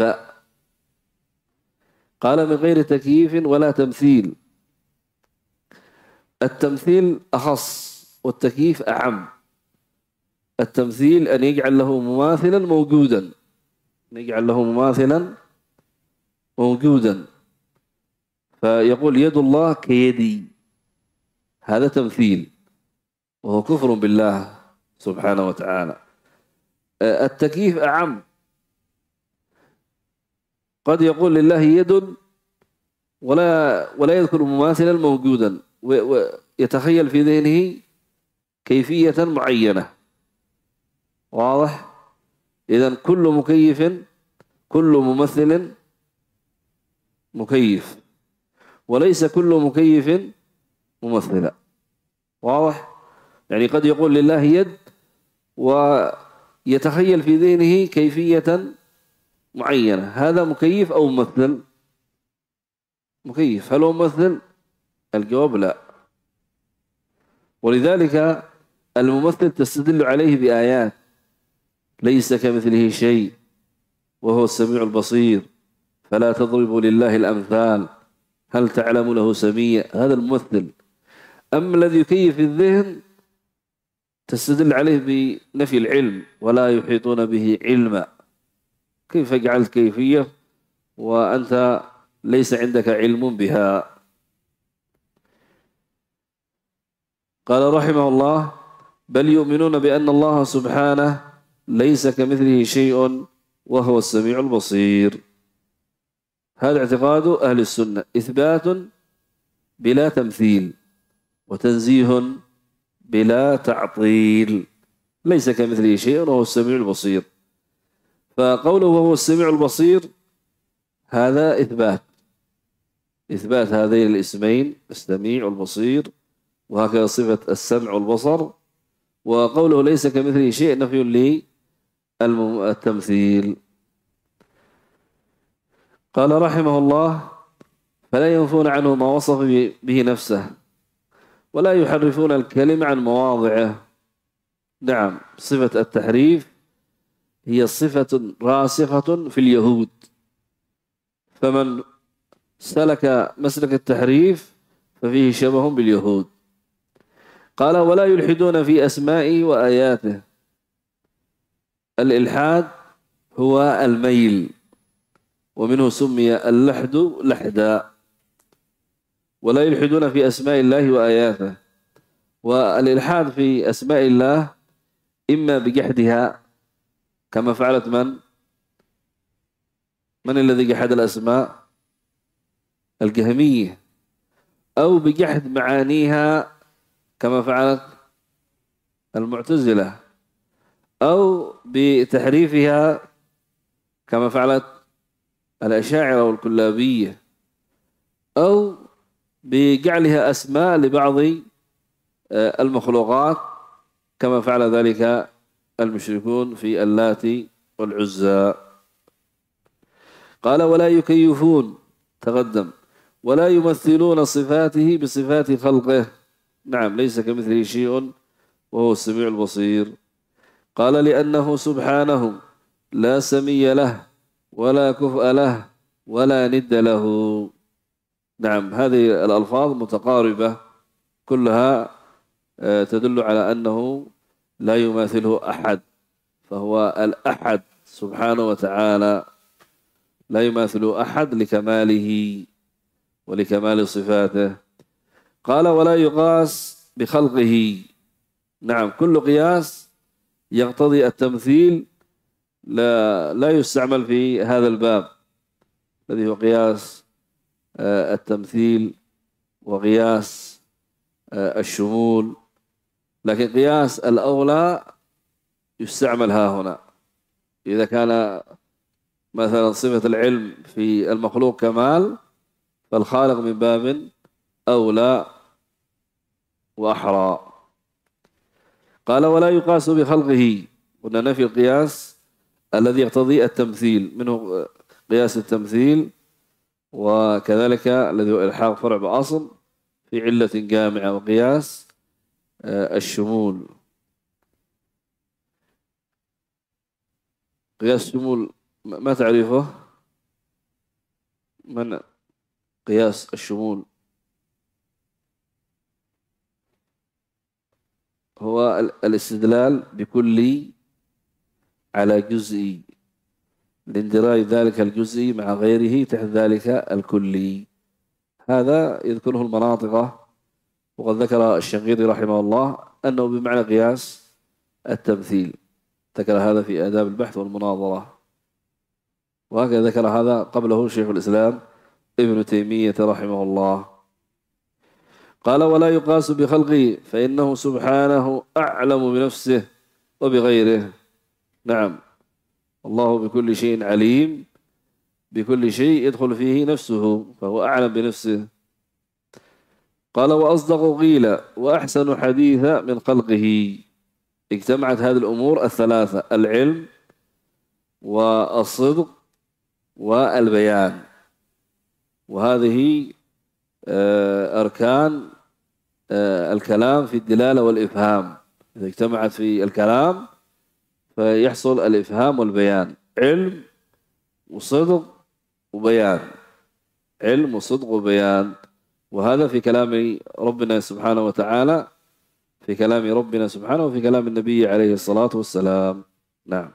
قال من غير تكييف ولا تمثيل. التمثيل أخص والتكييف أعم. التمثيل أن يجعل له مماثلا موجودا، يجعل له مماثلا موجودا، فيقول يد الله كيدي، هذا تمثيل وهو كفر بالله سبحانه وتعالى. التكييف أعم، قد يقول لله يد ولا ولا يذكر مماثلا موجودا، ويتخيل في ذهنه كيفية معينة، واضح؟ إذن كل مكيف، كل ممثل مكيف، وليس كل مكيف ممثلا، واضح؟ يعني قد يقول لله يد ويتخيل في ذهنه كيفية معينة، هذا مكيف أو ممثل؟ مكيف. هل هو ممثل؟ الجواب لا. ولذلك الممثل تستدل عليه بآيات: ليس كمثله شيء وهو السميع البصير، فلا تضربوا لله الأمثال، هل تعلم له سميا. هذا الممثل. أما الذي يكيف الذهن تستدل عليه بنفي العلم: ولا يحيطون به علما. كيف جعلت كيفية وأنت ليس عندك علم بها؟ قال رحمه الله: بل يؤمنون بأن الله سبحانه ليس كمثله شيء وهو السميع البصير. هذا اعتقاد أهل السنة: إثبات بلا تمثيل، وتنزيه بلا تعطيل. ليس كمثله شيء وهو السميع البصير. فقوله وهو السميع البصير هذا إثبات، إثبات هذين الاسمين السميع والبصير، وهكذا صفة السمع والبصر. وقوله ليس كمثله شيء نفي للتمثيل. قال رحمه الله: فلا ينفون عنه ما وصف به نفسه، ولا يحرفون الكلمة عن مواضعه. نعم، صفة التحريف هي صفة راسخة في اليهود، فمن سلك مسلك التحريف ففيه شبه باليهود. قال: ولا يلحدون في أسمائه وآياته. الإلحاد هو الميل، ومنه سمي اللحد لحدا. ولا يلحدون في أسماء الله وآياته. والإلحاد في أسماء الله إما بجحدها كما فعلت من؟ من الذي جحد الأسماء؟ الجهمية. أو بجحد معانيها كما فعلت المعتزلة. أو بتحريفها كما فعلت الأشاعرة والكلابية. أو بجعلها أسماء لبعض المخلوقات كما فعل ذلك المشركون في اللات والعزى. قال: ولا يكيفون، تقدم، ولا يمثلون صفاته بصفات خلقه. نعم، ليس كمثله شيء وهو السميع البصير. قال: لأنه سبحانه لا سمي له ولا كفء له ولا ند له. نعم، هذه الألفاظ متقاربة كلها تدل على أنه لا يماثله أحد، فهو الأحد سبحانه وتعالى، لا يماثله أحد لكماله ولكمال صفاته. قال: ولا يقاس بخلقه. نعم، كل قياس يقتضي التمثيل لا, لا يستعمل في هذا الباب الذي هو قياس التمثيل وقياس الشمول، لكن قياس الأولى يستعمل ها هنا. إذا كان مثلا صفة العلم في المخلوق كمال، فالخالق من باب أولى وأحرى. قال: ولا يقاس بخلقه. قلنا نفي القياس الذي يقتضي التمثيل، منه قياس التمثيل، وكذلك الذي هو إلحاق فرع بأصل في علة جامعة، وقياس الشمول. قياس الشمول ما تعرفه؟ من قياس الشمول؟ هو الاستدلال بكلي على جزئي، لاندراج ذلك الجزئي مع غيره تحت ذلك الكلي. هذا يذكره المناطق، وقد ذكر الشنقيطي رحمه الله أنه بمعنى قياس التمثيل، ذكر هذا في آداب البحث والمناظرة، وهكذا ذكر هذا قبله شيخ الإسلام ابن تيمية رحمه الله. قال: ولا يقاس بخلقه، فإنه سبحانه أعلم بنفسه وبغيره. نعم، الله بكل شيء عليم، بكل شيء يدخل فيه نفسه، فهو أعلم بنفسه. قال وأصدق قيل وأحسن حديث من خلقه. اجتمعت هذه الأمور الثلاثة: العلم والصدق والبيان، وهذه أركان الكلام في الدلالة والإفهام. إذا اجتمعت في الكلام فيحصل الإفهام والبيان: علم وصدق وبيان، علم وصدق وبيان. وهذا في كلام ربنا سبحانه وتعالى، في كلام ربنا سبحانه وفي كلام النبي عليه الصلاة والسلام. نعم.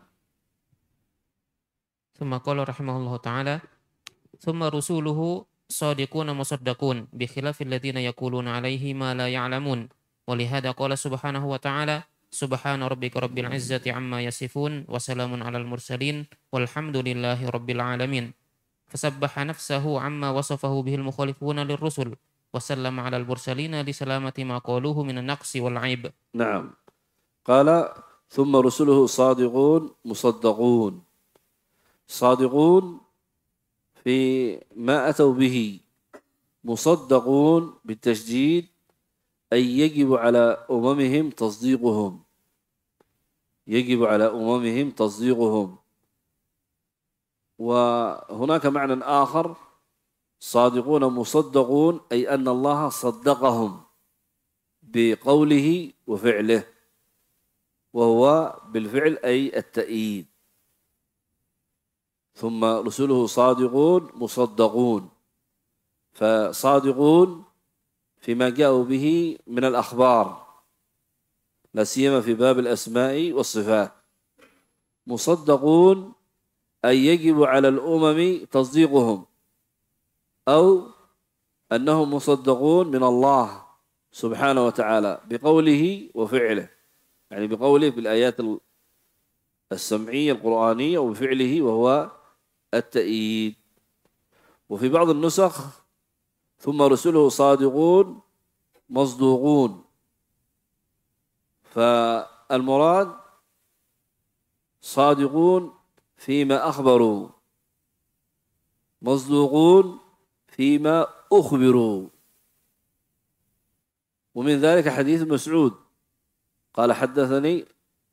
ثم قال رحمه الله تعالى: ثم رسوله صادقون مصدقون بخلاف الذين يقولون عليه ما لا يعلمون. ولهذا قال سبحانه وتعالى: سبحان ربك رب العزة عما يصفون وسلام على المرسلين والحمد لله رب العالمين. فسبح نفسه عما وصفه به المخالفون للرسل وسلم على المرسلين لسلامة ما قالوه من النقص والعيب. نعم. قال ثم رسله صادقون مصدقون. صادقون في ما أتوا به، مصدقون بالتشديد، أي يجب على أممهم تصديقهم، يجب على أممهم تصديقهم. وهناك معنى آخر: صادقون مصدقون، أي أن الله صدقهم بقوله وفعله، وهو بالفعل أي التأييد. ثم رسله صادقون مصدقون، فصادقون فيما جاءوا به من الأخبار، لا سيما في باب الأسماء والصفات. مصدقون أي يجب على الأمم تصديقهم، أو أنهم مصدقون من الله سبحانه وتعالى بقوله وفعله، يعني بقوله بالآيات السمعية القرآنية وبفعله وهو التأييد. وفي بعض النسخ ثم رسله صادقون مصدوقون، فالمراد صادقون فيما أخبروا، مصدوقون فيما أخبروا. ومن ذلك حديث مسعود قال: حدثني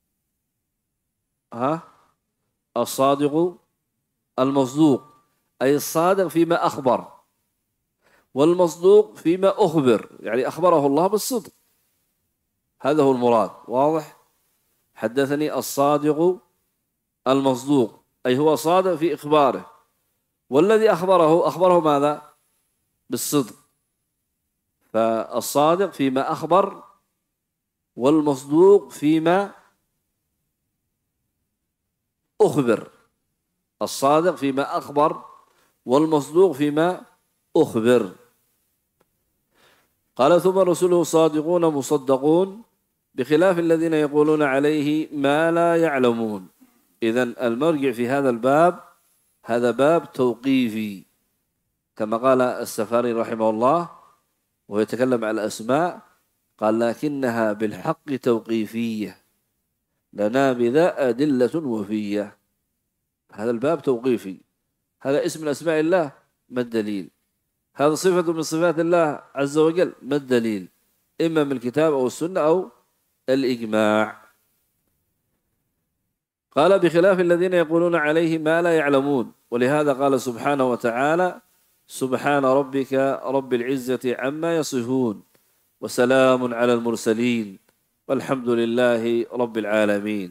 ها الصادق المصدوق، أي الصادق فيما أخبر، والمصدوق فيما أخبر، يعني أخبره الله بالصدق، هذا هو المراد. واضح؟ حدثني الصادق المصدوق، أي هو صادق في إخباره، والذي أخبره أخبره ماذا؟ بالصدق. فالصادق فيما أخبر، والمصدوق فيما أخبر. الصادق فيما أخبر والمصدوق فيما أخبر. قال ثم رسله صادقون مصدقون بخلاف الذين يقولون عليه ما لا يعلمون. إذن المرجع في هذا الباب، هذا باب توقيفي كما قال السفاري رحمه الله وهو يتكلم على الأسماء، قال: لكنها بالحق توقيفية لنا بذا أدلة وفية. هذا الباب توقيفي. هذا اسم من أسماء الله، ما الدليل؟ هذا صفة من صفات الله عز وجل، ما الدليل؟ إما من الكتاب أو السنة أو الإجماع. قال: بخلاف الذين يقولون عليه ما لا يعلمون. ولهذا قال سبحانه وتعالى: سبحان ربك رب العزة عما يصفون وسلام على المرسلين والحمد لله رب العالمين.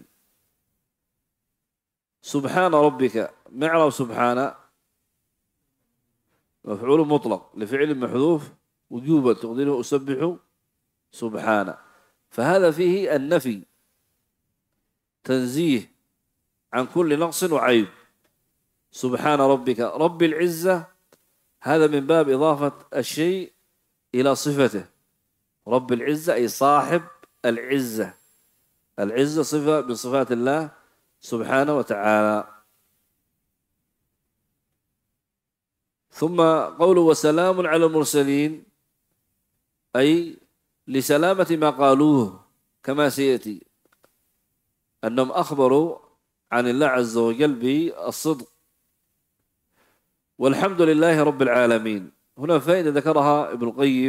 سبحان ربك، معرب سبحان مفعول مطلق لفعل محذوف وجوبا تقديره أسبح سبحانه، فهذا فيه النفي، تنزيه عن كل نقص وعيب. سبحان ربك رب العزة، هذا من باب إضافة الشيء إلى صفته. رب العزة أي صاحب العزة، العزة صفة من صفات الله سبحانه وتعالى. ثم قوله وسلام على المرسلين، أي لسلامة ما قالوه، كما سيأتي أنهم أخبروا عن الله عز وجل بالصدق. والحمد لله رب العالمين، هنا فائدة ذكرها ابن القيم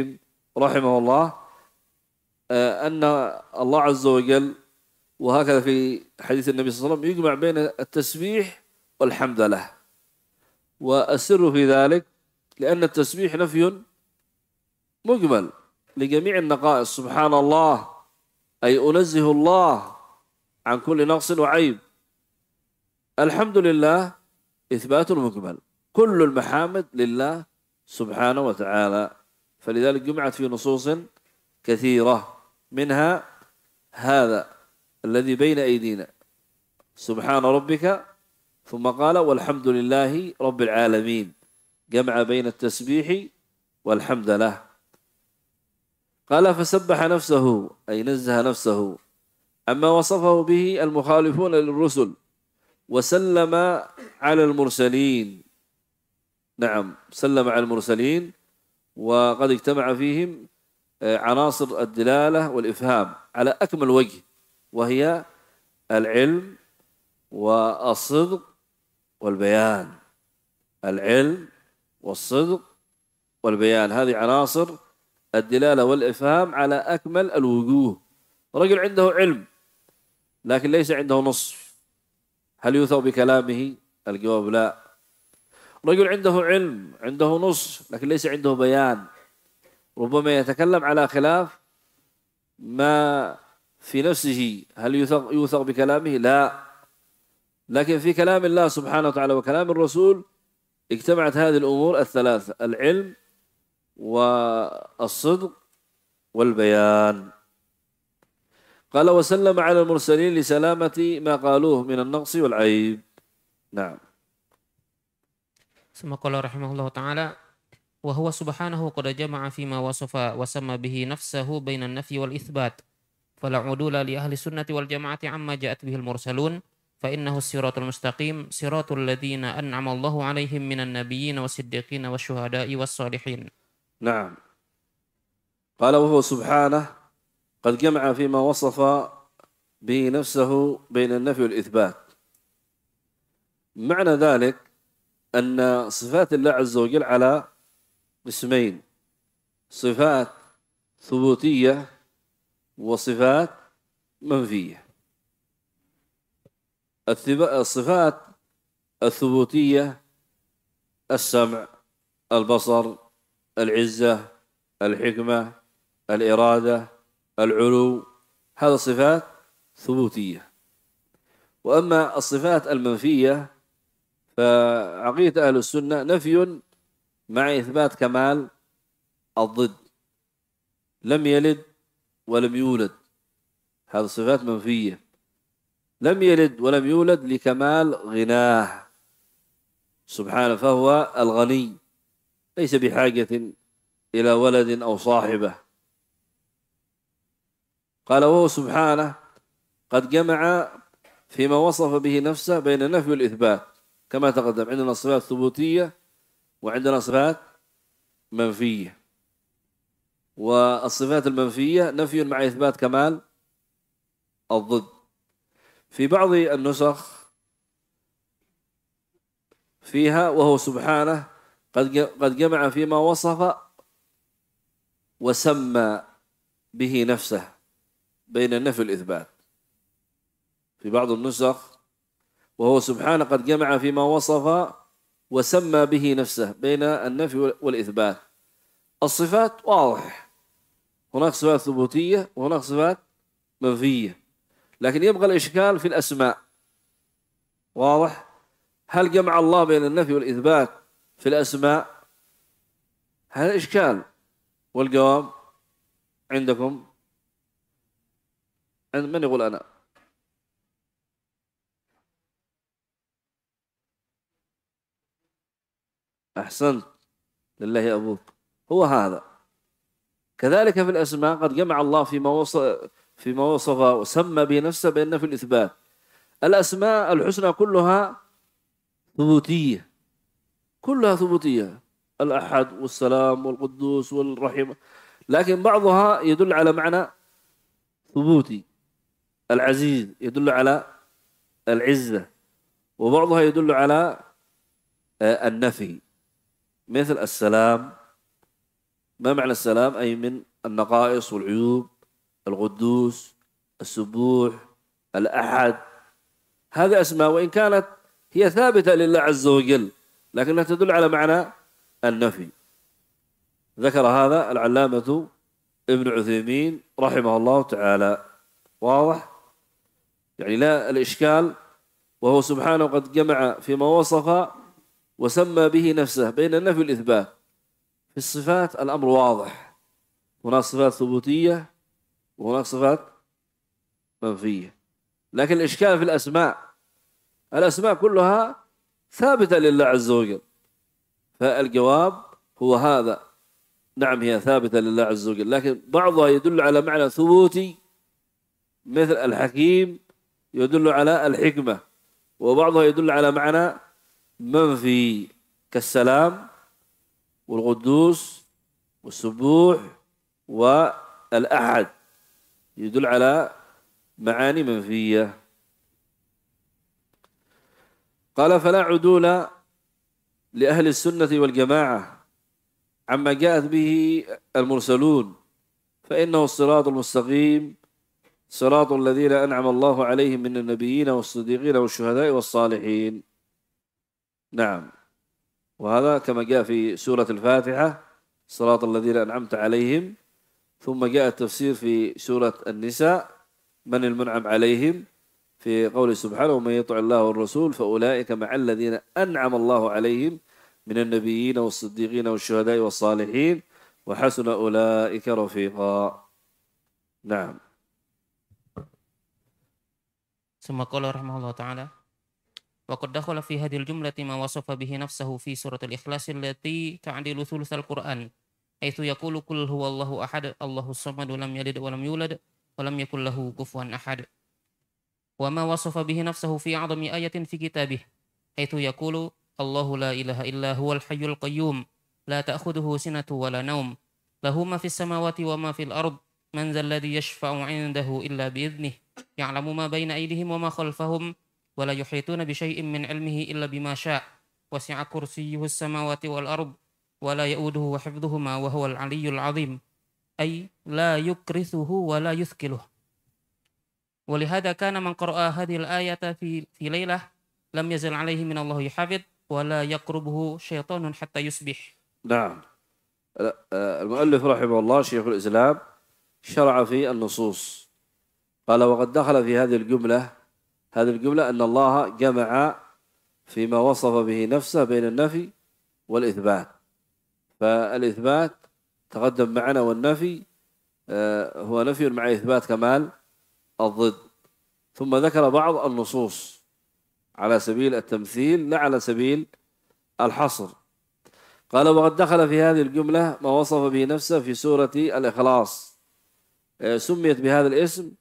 رحمه الله أن الله عز وجل، وهكذا في حديث النبي صلى الله عليه وسلم، يجمع بين التسبيح والحمد له. والسر في ذلك لأن التسبيح نفي مجمل لجميع النقائص، سبحان الله أي أنزه الله عن كل نقص وعيب. الحمد لله إثبات مجمل، كل المحامد لله سبحانه وتعالى، فلذلك جمعت في نصوص كثيرة، منها هذا الذي بين أيدينا سبحان ربك، ثم قال والحمد لله رب العالمين، جمع بين التسبيح والحمد له. قال فسبح نفسه أي نزه نفسه عما وصفه به المخالفون للرسل، وسلم على المرسلين. نعم، سلم على المرسلين، وقد اجتمع فيهم عناصر الدلالة والإفهام على أكمل وجه، وهي العلم والصدق والبيان. العلم والصدق والبيان، هذه عناصر الدلالة والإفهام على أكمل الوجوه. رجل عنده علم لكن ليس عنده نصف، هل يوثق بكلامه؟ الجواب لا. رجل عنده علم عنده نصف لكن ليس عنده بيان، ربما يتكلم على خلاف ما في نفسه، هل يوثق, يوثق بكلامه؟ لا. لكن في كلام الله سبحانه وتعالى وكلام الرسول اجتمعت هذه الأمور الثلاثة: العلم والصدق والبيان. قال وسلم على المرسلين لسلامة ما قالوه من النقص والعيب. نعم. ثم قال رحمه الله تعالى وهو سبحانه قد جمع فيما وصف وسمى به نفسه بين النفي والإثبات، فلا عدول لأهل السنة والجماعة عما جاءت به المرسلون، فإنه الصراط المستقيم صراط الذين أنعم الله عليهم من النبيين والصديقين والشهداء والصالحين. نعم. قال وهو سبحانه قد جمع فيما وصف به نفسه بين النفي والإثبات. معنى ذلك أن صفات الله عز وجل على قسمين: صفات ثبوتية وصفات منفية. الصفات الثبوتية السمع، البصر، العزة، الحكمة، الإرادة، العلو، هذا صفات ثبوتية. وأما الصفات المنفية فعقيدة أهل السنة نفي مع إثبات كمال الضد، لم يلد ولم يولد، هذه صفات منفية. لم يلد ولم يولد لكمال غناه سبحانه، فهو الغني ليس بحاجة إلى ولد أو صاحبة. قال وهو سبحانه قد جمع فيما وصف به نفسه بين النفي والإثبات، كما تقدم عندنا صفات ثبوتية وعندنا صفات منفية. والصفات المنفية نفي مع إثبات كمال الضد. في بعض النسخ فيها وهو سبحانه قد قد جمع فيما وصف وسمى به نفسه بين النفي والإثبات. في بعض النسخ وهو سبحانه قد جمع فيما وصف وسمى به نفسه بين النفي والإثبات. الصفات واضح، هناك صفات ثبوتية وهناك صفات منفية، لكن يبقى الإشكال في الأسماء. واضح؟ هل جمع الله بين النفي والإثبات في الأسماء؟ هذا إشكال. والجواب عندكم عند من يقول أنا؟ أحسنت، لله أبوك، هو هذا. كذلك في الأسماء قد جمع الله فيما وصف فيما وصف وسمى به نفسه بين النفي والإثبات. الأسماء الحسنى كلها ثبوتية، كلها ثبوتية، الأحد والسلام والقدوس والرحيم، لكن بعضها يدل على معنى ثبوتي، العزيز يدل على العزة، وبعضها يدل على النفي، مثل السلام ما معنى السلام؟ أي من النقائص والعيوب، القدوس، السبوح، الأحد. هذه أسماء وإن كانت هي ثابتة لله عز وجل لكنها تدل على معنى النفي. ذكر هذا العلامة ابن عثيمين رحمه الله تعالى. واضح؟ يعني لا الإشكال، وهو سبحانه قد جمع فيما وصف وسمى به نفسه بين النفي والإثبات. في الصفات الأمر واضح، هناك صفات ثبوتية وهناك صفات منفية. لكن الإشكال في الأسماء، الأسماء كلها ثابتة لله عز وجل، فالجواب هو هذا، نعم هي ثابتة لله عز وجل، لكن بعضها يدل على معنى ثبوتي مثل الحكيم يدل على الحكمة، وبعضها يدل على معنى منفي كالسلام والقدوس والسبوح والأحد، يدل على معاني منفية. قال فلا عدول لأهل السنة والجماعة عما جاءت به المرسلون، فإنه الصراط المستقيم صراط الذين أنعم الله عليهم من النبيين والصديقين والشهداء والصالحين. نعم، وهذا كما جاء في سورة الفاتحة صراط الذين أنعمت عليهم، ثم جاء التفسير في سورة النساء من المنعم عليهم في قوله سبحانه ومن يطع الله والرسول فأولئك مع الذين أنعم الله عليهم من النبيين والصديقين والشهداء والصالحين وحسن أولئك رفيقا. نعم. ثم قال رحمه الله تعالى وقد دخل في هذه الجملة ما وصف به نفسه في سورة الإخلاص التي تعدل ثلث القرآن، حيث يقول قل هو الله أحد الله الصمد لم يلد ولم يولد ولم يكن له كفوا أحد. وما وصف به نفسه في أعظم آية في كتابه، حيث يقول الله لا إله إلا هو الحي القيوم لا تأخذه سنة ولا نوم له ما في السماوات وما في الأرض من ذا الذي يشفع عنده إلا بإذنه يعلم ما بين أيديهم وما خلفهم ولا يحيطون بشيء من علمه إلا بما شاء وسع كرسيه السماوات والأرض ولا يؤوده حفظهما وهو العلي العظيم، أي لا يكرثه ولا يثقله. ولهذا كان من قرأ هذه الآية في في ليلة لم يزل عليه من الله حافظ ولا يقربه شيطان حتى يصبح. نعم. المؤلف رحمه الله شيخ الإسلام شرع في النصوص، قال وقد دخل في هذه الجملة هذه الجملة أن الله جمع فيما وصف به نفسه بين النفي والإثبات. فالإثبات تقدم معنا، والنفي هو نفي مع إثبات كمال الضد. ثم ذكر بعض النصوص على سبيل التمثيل لا على سبيل الحصر. قال وقد دخل في هذه الجملة ما وصف به نفسه في سورة الإخلاص، سميت بهذا الاسم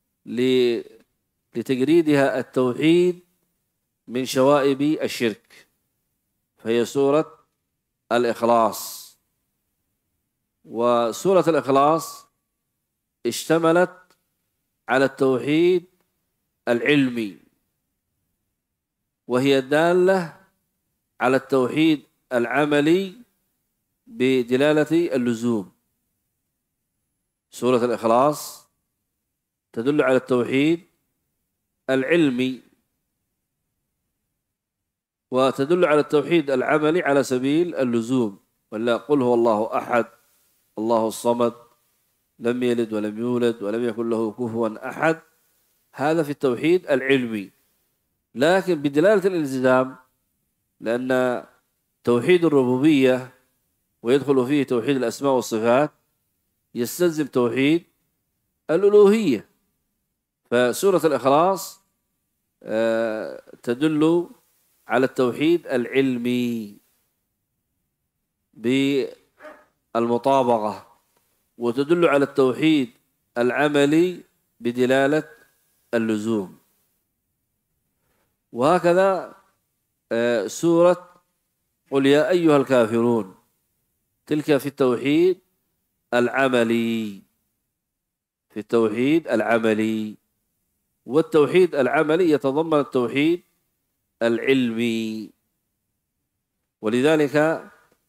لتجريدها التوحيد من شوائب الشرك، فهي سورة الإخلاص. وسورة الإخلاص اشتملت على التوحيد العلمي، وهي دالة على التوحيد العملي بدلالة اللزوم. سورة الإخلاص تدل على التوحيد العلمي وتدل على التوحيد العملي على سبيل اللزوم، ولا قل هو الله أحد الله الصمد لم يلد ولم يولد ولم يكن له كفوا أحد، هذا في التوحيد العلمي. لكن بدلالة الالتزام، لأن توحيد الربوبية ويدخل فيه توحيد الأسماء والصفات يستلزم توحيد الألوهية. فسورة الإخلاص تدل على التوحيد العلمي بالمطابقة، وتدل على التوحيد العملي بدلالة اللزوم. وهكذا سورة قل يا أيها الكافرون تلك في التوحيد العملي في التوحيد العملي والتوحيد العملي يتضمن التوحيد العلمي. ولذلك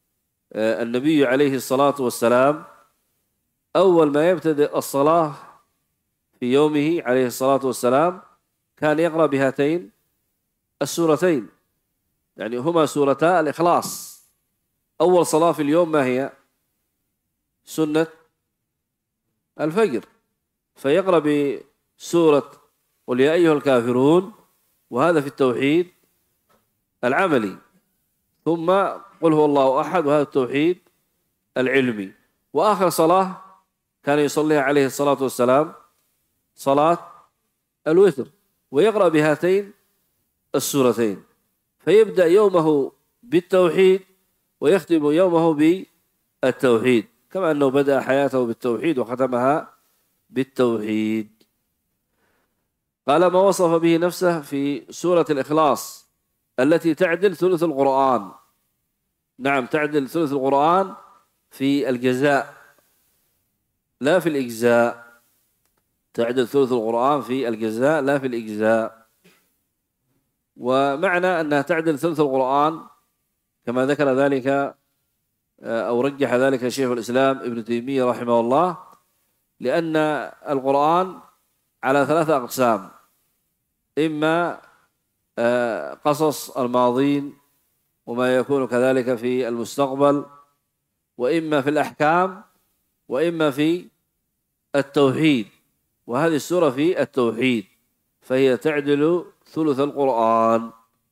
النبي عليه الصلاة والسلام أول ما يبتدئ الصلاة في يومه عليه الصلاة والسلام كان يقرأ بهاتين السورتين، يعني هما سورتا الإخلاص. أول صلاة في اليوم ما هي؟ سنة الفجر، فيقرأ بسورة قل يا أيها الكافرون، وهذا في التوحيد العملي، ثم قل هو الله أحد، وهذا التوحيد العلمي. وآخر صلاة كان يصليها عليه الصلاة والسلام صلاة الوتر، ويقرأ بهاتين السورتين، فيبدأ يومه بالتوحيد ويختم يومه بالتوحيد، كما أنه بدأ حياته بالتوحيد وختمها بالتوحيد. قال ما وصف به نفسه في سورة الإخلاص التي تعدل ثلث القرآن. نعم، تعدل ثلث القرآن في الجزاء لا في الإجزاء، تعدل ثلث القرآن في الجزاء لا في الإجزاء. ومعنى أنها تعدل ثلث القرآن كما ذكر ذلك أو رجح ذلك شيخ الإسلام ابن تيمية رحمه الله، لأن القرآن على ثلاثة أقسام: إما قصص الماضين وما يكون كذلك في المستقبل، وإما في الأحكام، وإما في التوحيد، وهذه السورة في التوحيد، فهي تعدل ثلث القرآن.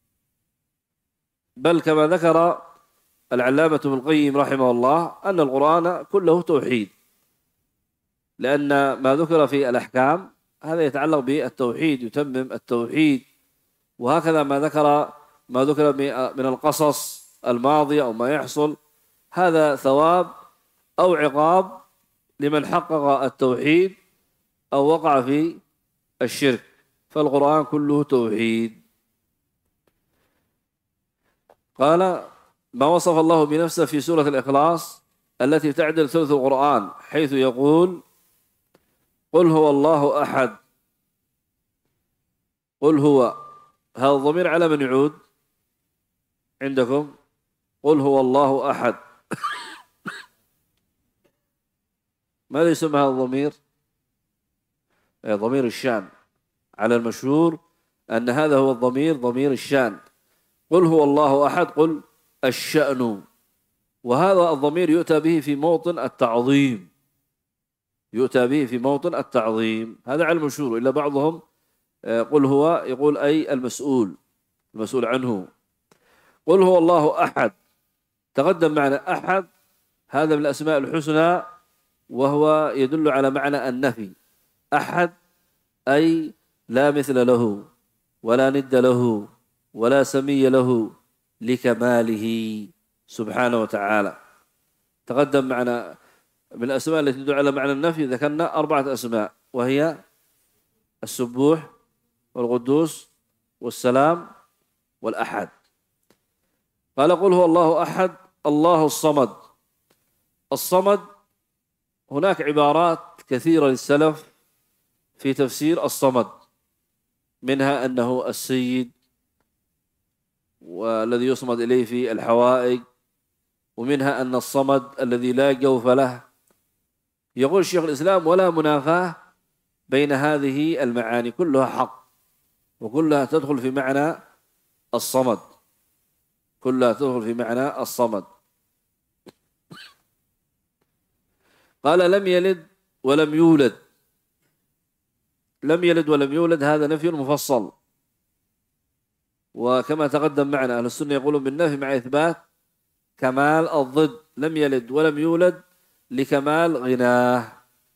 بل كما ذكر العلامة ابن القيم رحمه الله أن القرآن كله توحيد، لأن ما ذكر في الأحكام هذا يتعلق بالتوحيد، يتمم التوحيد، وهكذا ما ذكر ما ذكر من القصص الماضية أو ما يحصل، هذا ثواب أو عقاب لمن حقق التوحيد أو وقع في الشرك، فالقرآن كله توحيد. قال ما وصف الله بنفسه في سورة الإخلاص التي تعدل ثلث القرآن، حيث يقول قل هو الله أحد. قل هو، هذا الضمير على من يعود عندكم؟ قل هو الله أحد ماذا يسمى هذا الضمير؟ ضمير الشان، على المشهور أن هذا هو الضمير ضمير الشان. قل هو الله أحد، قل الشأن، وهذا الضمير يؤتى به في موطن التعظيم، يؤتى به في موطن التعظيم، هذا على المشهور. إلا بعضهم قل هو يقول أي المسؤول المسؤول عنه. قل هو الله أحد، تقدم معنا أحد، هذا من الأسماء الحسنى، وهو يدل على معنى النفي. أحد أي لا مثل له ولا ند له ولا سمي له لكماله سبحانه وتعالى. تقدم معنا من الأسماء التي تدل على معنى النفي ذكرنا أربعة أسماء، وهي السبوح والقدوس والسلام والأحد. قال قل هو الله أحد الله الصمد. الصمد هناك عبارات كثيرة للسلف في تفسير الصمد، منها أنه السيد والذي يصمد إليه في الحوائج، ومنها أن الصمد الذي لا جوف له. يقول شيخ الإسلام ولا منافاة بين هذه المعاني، كلها حق وكلها تدخل في معنى الصمد، كلها تدخل في معنى الصمد. قال لم يلد ولم يولد. لم يلد ولم يولد هذا نفي مفصل، وكما تقدم معنا أهل السنة يقولون بالنفي مع إثبات كمال الضد. لم يلد ولم يولد لكمال غناه.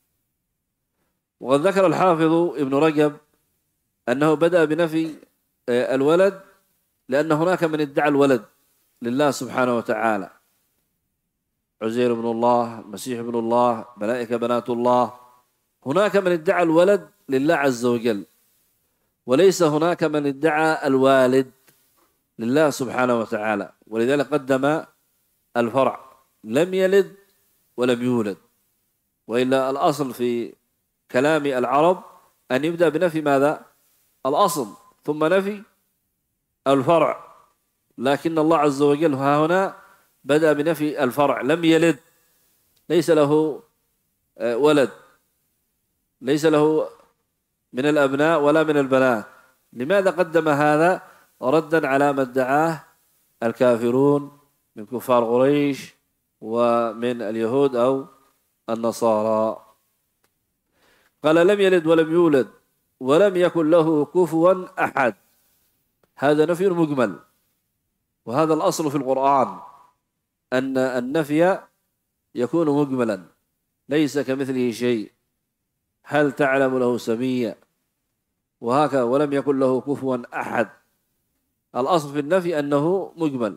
وقد ذكر الحافظ ابن رجب أنه بدأ بنفي الولد لأن هناك من ادعى الولد لله سبحانه وتعالى، عزير بن الله، المسيح بن الله، ملائكة بنات الله. هناك من ادعى الولد لله عز وجل، وليس هناك من ادعى الوالد لله سبحانه وتعالى، ولذلك قدم الفرع لم يلد ولم يولد. وإلا الأصل في كلام العرب أن يبدأ بنفي ماذا؟ الأصل ثم نفي الفرع، لكن الله عز وجل ها هنا بدأ بنفي الفرع، لم يلد، ليس له ولد، ليس له من الأبناء ولا من البنات. لماذا قدم هذا؟ ردا على ما ادعاه الكافرون من كفار قريش ومن اليهود أو النصارى. قال لم يلد ولم يولد ولم يكن له كفوا أحد، هذا نفي مجمل، وهذا الأصل في القرآن أن النفي يكون مجملا، ليس كمثله شيء، هل تعلم له سميا، وهكذا ولم يكن له كفوا أحد. الأصل في النفي أنه مجمل،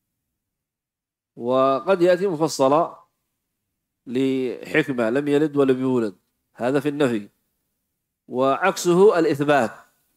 وقد يأتي مفصلا لحكمة، لم يلد ولم يولد، هذا في النفي. وعكسه الإثبات،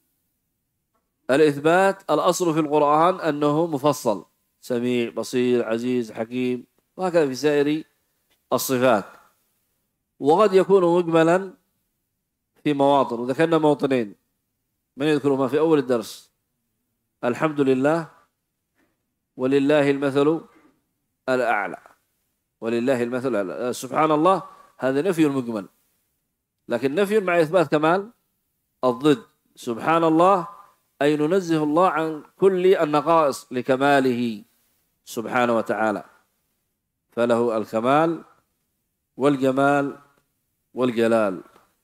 الإثبات الأصل في القرآن أنه مفصل، سميع بصير عزيز حكيم، وهكذا في سائر الصفات. وقد يكون مجملا في مواطن، وذكرنا موطنين، من يذكرهما في أول الدرس؟ الحمد لله، ولله المثل الأعلى، ولله المثل الأعلى. سبحان الله هذا نفي مجمل، لكن نفي مع إثبات كمال الضد. سبحان الله أي ننزه الله عن كل النقائص لكماله سبحانه وتعالى، فله الكمال والجمال والجلال.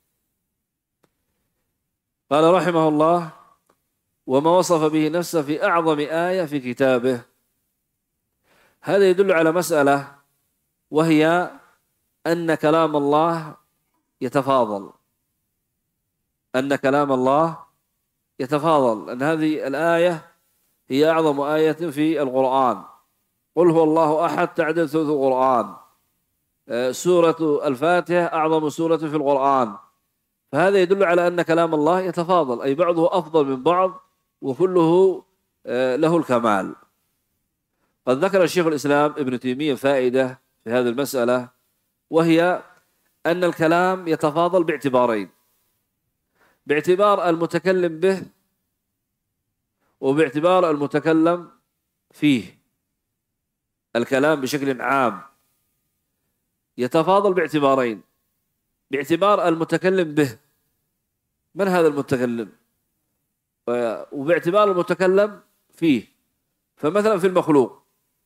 قال رحمه الله: وما وصف به نفسه في أعظم آية في كتابه. هذا يدل على مسألة، وهي أن كلام الله يتفاضل، أن كلام الله يتفاضل، أن هذه الآية هي أعظم آية في القرآن. قل هو الله أحد تعدل ثلث القرآن، سورة الفاتحة أعظم سورة في القرآن. فهذا يدل على أن كلام الله يتفاضل، أي بعضه أفضل من بعض وكله له الكمال. قد ذكر الشيخ الإسلام ابن تيمية فائدة في هذه المسألة، وهي أن الكلام يتفاضل باعتبارين: باعتبار المتكلم به، وباعتبار المتكلم فيه. الكلام بشكل عام يتفاضل باعتبارين: باعتبار المتكلم به، من هذا المتكلم؟ وباعتبار المتكلم فيه. فمثلا في المخلوق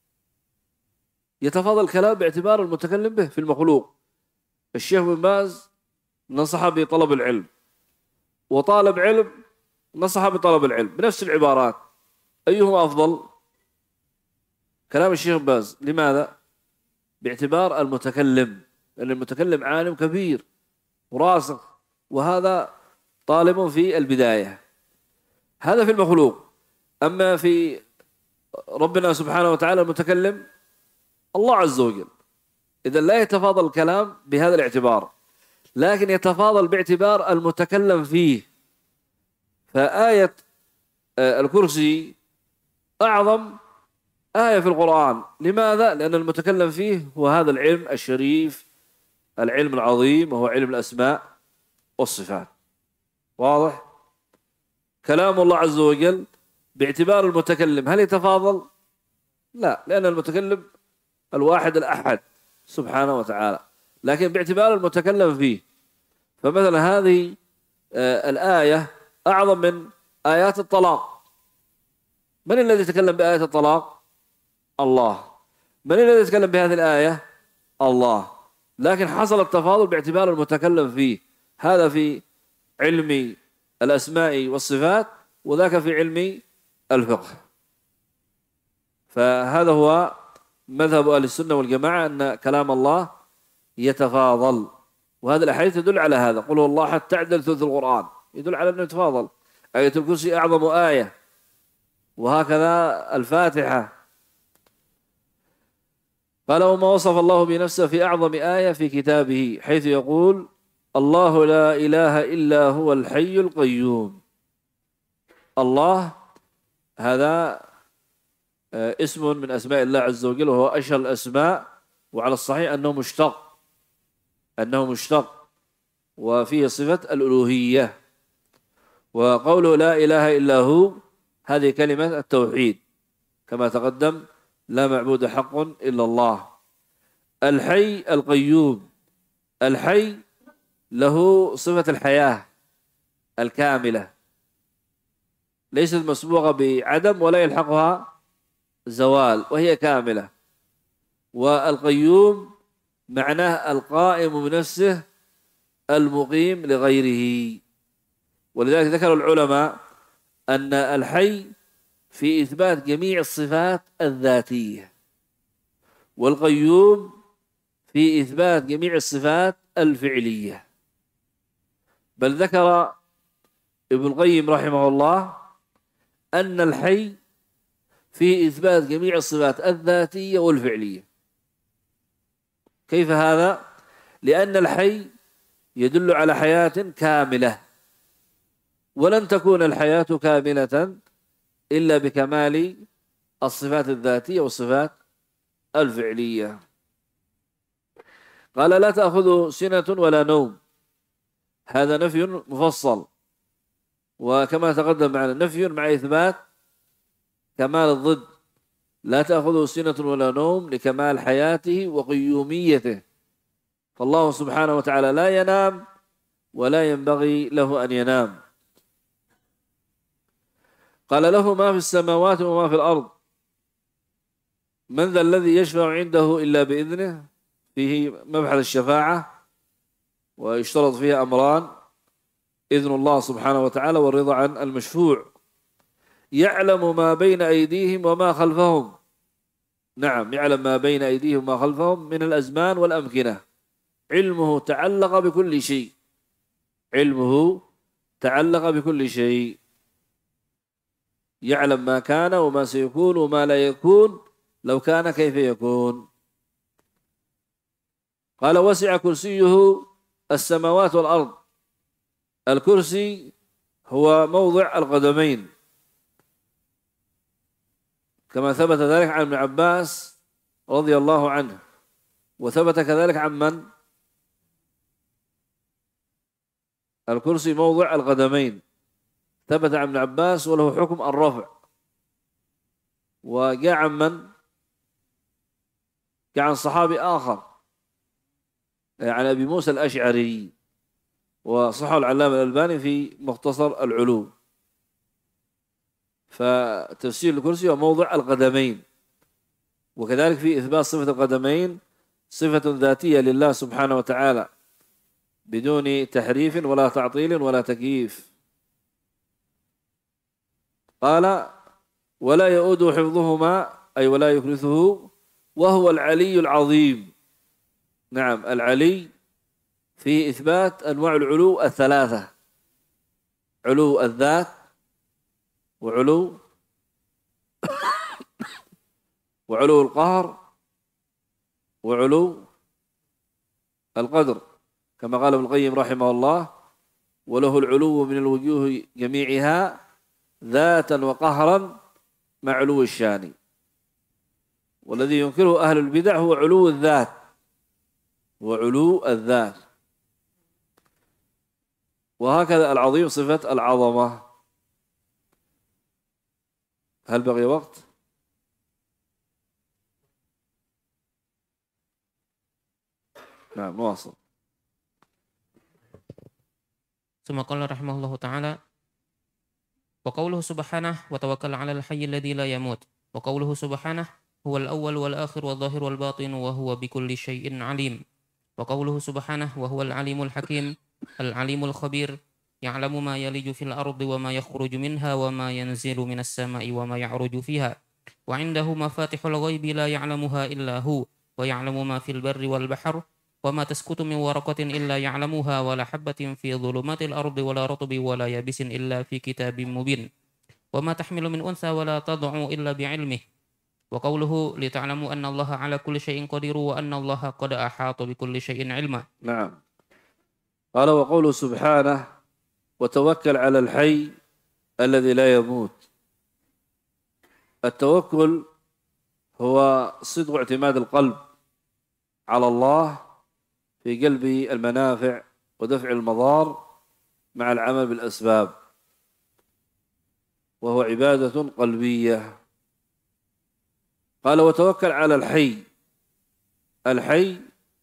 يتفاضل الكلام باعتبار المتكلم به في المخلوق. الشيخ بن باز نصح بطلب العلم، وطالب علم نصح بطلب العلم بنفس العبارات، أيهما أفضل؟ كلام الشيخ بن باز. لماذا؟ باعتبار المتكلم، لأن المتكلم عالم كبير وراسخ، وهذا طالب في البداية. هذا في المخلوق. أما في ربنا سبحانه وتعالى المتكلم الله عز وجل، إذا لا يتفاضل الكلام بهذا الاعتبار، لكن يتفاضل باعتبار المتكلم فيه. فآية الكرسي أعظم آية في القرآن. لماذا؟ لأن المتكلم فيه هو هذا العلم الشريف، العلم العظيم، وهو علم الأسماء والصفات. واضح؟ كلام الله عز وجل باعتبار المتكلم هل يتفاضل؟ لا، لأن المتكلم الواحد الأحد سبحانه وتعالى، لكن باعتبار المتكلم فيه. فمثلا هذه الآية أعظم من آيات الطلاق. من الذي يتكلم بآية الطلاق؟ الله. من الذي يتكلم بهذه الآية؟ الله. لكن حصل التفاضل باعتبار المتكلم فيه، هذا في علم الأسماء والصفات، وذاك في علم الفقه. فهذا هو مذهب أهل السنة والجماعة، أن كلام الله يتفاضل، وهذا الأحاديث تدل على هذا. قل هو الله أحد تعدل ثلث القرآن، يدل على أنه يتفاضل. آية الكرسي أعظم آية، وهكذا الفاتحة. قال: وما وصف الله بنفسه في أعظم آية في كتابه، حيث يقول: الله لا إله إلا هو الحي القيوم. الله هذا اسم من أسماء الله عز وجل، وهو أشهر الأسماء، وعلى الصحيح أنه مشتق، أنه مشتق وفيه صفة الألوهية. وقوله لا إله إلا هو هذه كلمة التوحيد كما تقدم لا معبود حق إلا الله. الحي القيوم، الحي له صفة الحياة الكاملة ليست مسبوقة بعدم ولا يلحقها زوال، وهي كاملة. والقيوم معناه القائم بنفسه المقيم لغيره. ولذلك ذكر العلماء أن الحي في إثبات جميع الصفات الذاتية، والقيوم في إثبات جميع الصفات الفعلية. بل ذكر ابن القيم رحمه الله أن الحي في إثبات جميع الصفات الذاتية والفعلية. كيف هذا؟ لأن الحي يدل على حياة كاملة، ولن تكون الحياة كاملة إلا بكمال الصفات الذاتية والصفات الفعلية. قال لا تأخذه سنة ولا نوم، هذا نفي مفصل، وكما تقدم معنا نفي مع إثبات كمال الضد. لا تأخذه سنة ولا نوم لكمال حياته وقيوميته، فالله سبحانه وتعالى لا ينام ولا ينبغي له أن ينام. قال له ما في السماوات وما في الأرض، من ذا الذي يشفع عنده إلا بإذنه، فيه مبحث الشفاعة ويشترط فيها أمران: إذن الله سبحانه وتعالى والرضا عن المشفوع. يعلم ما بين أيديهم وما خلفهم، نعم يعلم ما بين أيديهم وما خلفهم من الأزمان والأمكنة. علمه تعلق بكل شيء، علمه تعلق بكل شيء، يعلم ما كان وما سيكون وما لا يكون، لو كان كيف يكون. قال وسع كرسيه السماوات والأرض، الكرسي هو موضع القدمين، كما ثبت ذلك عن ابن عباس رضي الله عنه، وثبت كذلك عن من؟ الكرسي موضع القدمين، ثبت عن ابن عباس وله حكم الرفع. وجاء عن من؟ جاء عن صحابي آخر عن أبي موسى الأشعري، وصححه العلامة الألباني في مختصر العلوم. فتفسير الكرسي هو موضع القدمين، وكذلك في إثبات صفة القدمين صفة ذاتية لله سبحانه وتعالى بدون تحريف ولا تعطيل ولا تكييف. قال ولا يؤود حفظهما، أي ولا يكرثه، وهو العلي العظيم. نعم العلي في إثبات أنواع العلو الثلاثة: علو الذات، وعلو وعلو القهر، وعلو القدر، كما قال ابن القيم رحمه الله: وله العلو من الوجوه جميعها ذاتا وقهرا مع علو الشان. والذي ينكره أهل البدع هو علو الذات، وعلو الذات. وهكذا العظيم صفة العظمة. هل بقي وقت؟ نعم نواصل. ثم قال رحمه الله تعالى: وقوله سبحانه وتوكل على الحي الذي لا يموت، وقوله سبحانه هو الأول والآخر والظاهر والباطن وهو بكل شيء عليم، وقوله سبحانه وهو العليم الحكيم العليم الخبير يعلم ما يلج في الأرض وما يخرج منها وما ينزل من السماء وما يعرج فيها وعنده مفاتح الغيب لا يعلمها إلا هو ويعلم ما في البر والبحر وما تسقط من ورقة إلا يعلمها ولا حبة في ظلمات الأرض ولا رطب ولا يابس إلا في كتاب مبين وما تحمل من أنثى ولا تضع إلا بعلمه. وقوله لتعلموا أن الله على كل شيء قدير وأن الله قد أحاط بكل شيء علما. نعم. قال وقوله سبحانه وتوكل على الحي الذي لا يموت. التوكل هو صدق اعتماد القلب على الله في جلب المنافع ودفع المضار مع العمل بالأسباب، وهو عبادة قلبية. قال وتوكل على الحي. الحي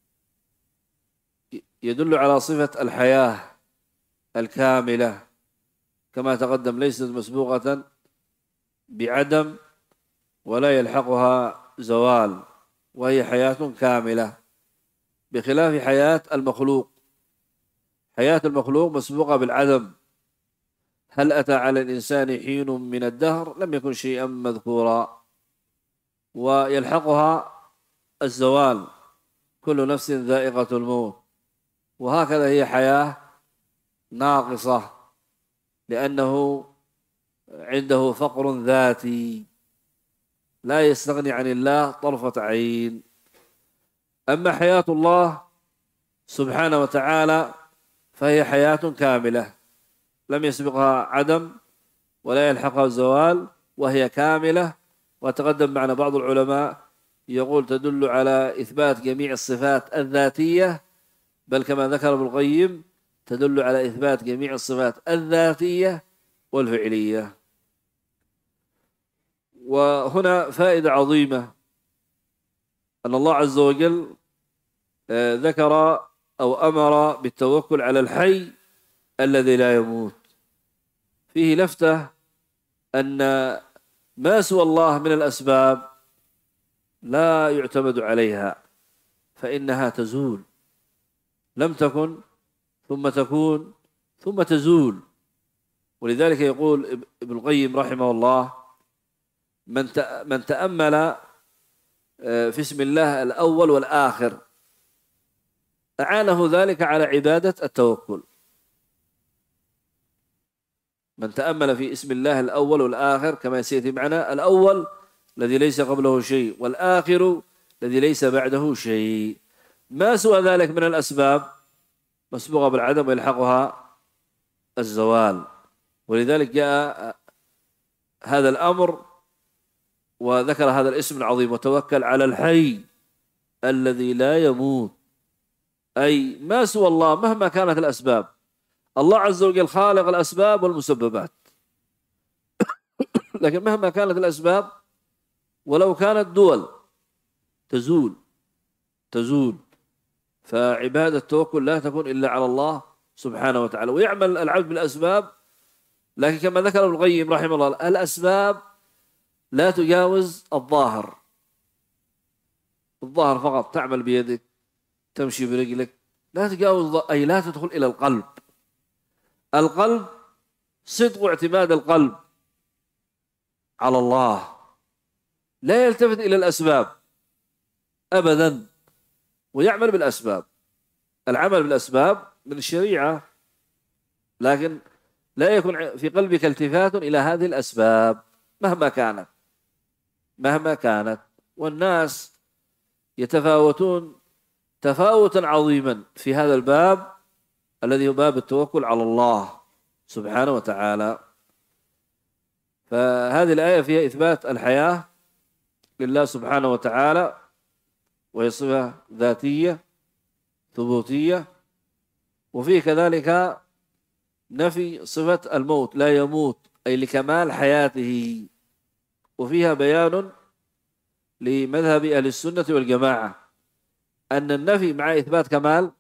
يدل على صفة الحياة الكاملة كما تقدم، ليست مسبوقة بعدم ولا يلحقها زوال، وهي حياة كاملة بخلاف حياة المخلوق. حياة المخلوق مسبوقة بالعدم. هل أتى على الإنسان حين من الدهر لم يكن شيئا مذكورا، ويلحقها الزوال، كل نفس ذائقة الموت. وهكذا هي حياة ناقصة لأنه عنده فقر ذاتي لا يستغني عن الله طرفة عين. أما حياة الله سبحانه وتعالى فهي حياة كاملة لم يسبقها عدم ولا يلحقها الزوال، وهي كاملة. وتقدم معنا بعض العلماء يقول تدل على إثبات جميع الصفات الذاتية، بل كما ذكر ابن القيم تدل على إثبات جميع الصفات الذاتية والفعلية. وهنا فائدة عظيمة أن الله عز وجل ذكر أو أمر بالتوكل على الحي الذي لا يموت. فيه لفتة أن ما سوى الله من الأسباب لا يعتمد عليها، فإنها تزول، لم تكن ثم تكون ثم تزول. ولذلك يقول ابن القيم رحمه الله من من تأمل في اسم الله الأول والآخر أعانه ذلك على عبادة التوكل. من تأمل في اسم الله الأول والآخر كما سيأتي معنا، الأول الذي ليس قبله شيء، والآخر الذي ليس بعده شيء، ما سوى ذلك من الأسباب مسبوقة بالعدم ويلحقها الزوال. ولذلك جاء هذا الأمر وذكر هذا الاسم العظيم وتوكل على الحي الذي لا يموت، أي ما سوى الله مهما كانت الأسباب. الله عز وجل خالق الأسباب والمسببات، لكن مهما كانت الأسباب ولو كانت دول تزول تزول فعبادة التوكل لا تكون إلا على الله سبحانه وتعالى. ويعمل العبد بالأسباب، لكن كما ذكر ابن القيم رحمه الله الأسباب لا تجاوز الظاهر. الظاهر فقط، تعمل بيدك، تمشي برجلك، لا تجاوز، أي لا تدخل إلى القلب. القلب صدق اعتماد القلب على الله، لا يلتفت إلى الأسباب أبدا ويعمل بالأسباب. العمل بالأسباب من الشريعة، لكن لا يكون في قلبك التفات إلى هذه الأسباب مهما كانت مهما كانت. والناس يتفاوتون تفاوتا عظيما في هذا الباب الذي هو باب التوكل على الله سبحانه وتعالى. فهذه الآية فيها إثبات الحياة لله سبحانه وتعالى، وهي صفة ذاتية ثبوتية، وفيه كذلك نفي صفة الموت، لا يموت أي لكمال حياته. وفيها بيان لمذهب أهل السنة والجماعة أن النفي مع إثبات كمال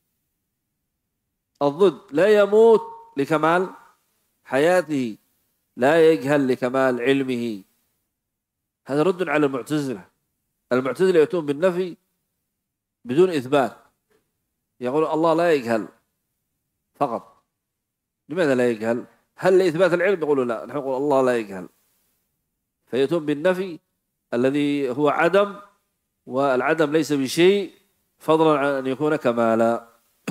الضد، لا يموت لكمال حياته، لا يجهل لكمال علمه. هذا رد على المعتزلة. المعتزلة يأتون بالنفي بدون إثبات، يقول الله لا يجهل فقط. لماذا لا يجهل؟ هل لإثبات العلم؟ يقولوا لا، نحن نقول الله لا يجهل. فيأتون بالنفي الذي هو عدم، والعدم ليس بشيء فضلا عن أن يكون كمالا.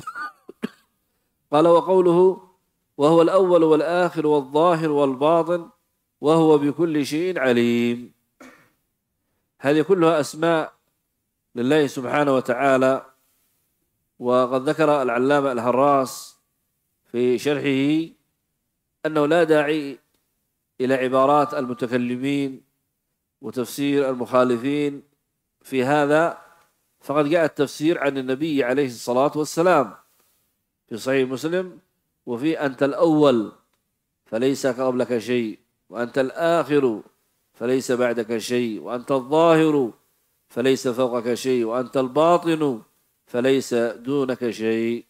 قال وقوله وهو الأول والآخر والظاهر والباطن وهو بكل شيء عليم، هذه كلها أسماء لله سبحانه وتعالى. وقد ذكر العلامة الهراس في شرحه أنه لا داعي إلى عبارات المتكلمين وتفسير المخالفين في هذا، فقد جاء التفسير عن النبي عليه الصلاة والسلام في صحيح مسلم، وفي أنت الأول فليس قبلك شيء، وأنت الآخر فليس بعدك شيء، وأنت الظاهر فليس فوقك شيء، وأنت الباطن فليس دونك شيء.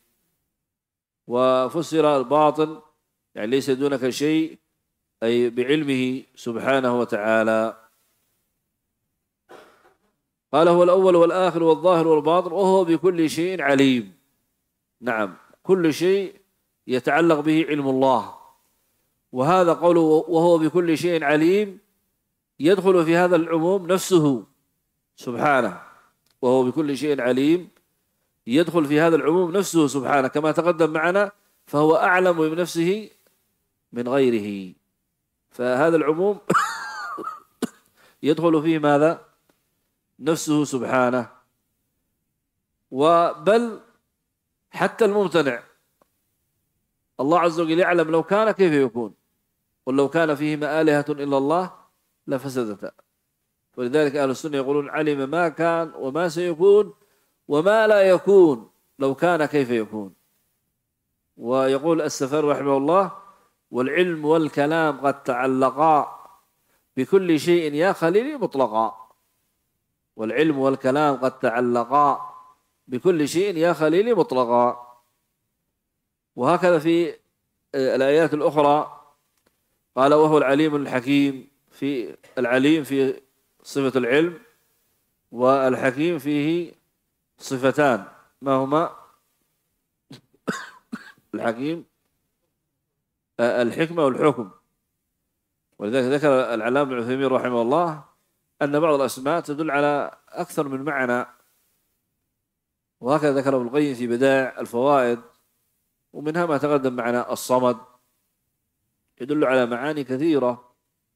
وفسر الباطن يعني ليس دونك شيء أي بعلمه سبحانه وتعالى. قال هو الأول والآخر والظاهر والباطن وهو بكل شيء عليم. نعم، كل شيء يتعلق به علم الله، وهذا قوله وهو بكل شيء عليم يدخل في هذا العموم نفسه سبحانه، وهو بكل شيء عليم يدخل في هذا العموم نفسه سبحانه كما تقدم معنا، فهو أعلم بنفسه من غيره، فهذا العموم يدخل فيه ماذا؟ نفسه سبحانه. وبل حتى الممتنع الله عز وجل يعلم لو كان كيف يكون، قل لو كان فيهما آلهة إلا الله لفسدتا. ولذلك أهل السنة يقولون علم ما كان وما سيكون وما لا يكون لو كان كيف يكون. ويقول السفر رحمه الله والعلم والكلام قد تعلقا بكل شيء يا خليلي مطلقا. والعلم والكلام قد تعلقا بكل شيء يا خليلي مطلقا. وهكذا في الآيات الأخرى قال وهو العليم الحكيم، في العليم في صفة العلم، والحكيم فيه صفتان، ما هما؟ الحكيم الحكمة والحكم. ولذلك ذكر العلامة ابن عثيمين رحمه الله أن بعض الأسماء تدل على أكثر من معنى، وهكذا ذكر ابن القيم في بدائع الفوائد، ومنها ما تقدم معنا الصمد يدل على معاني كثيرة.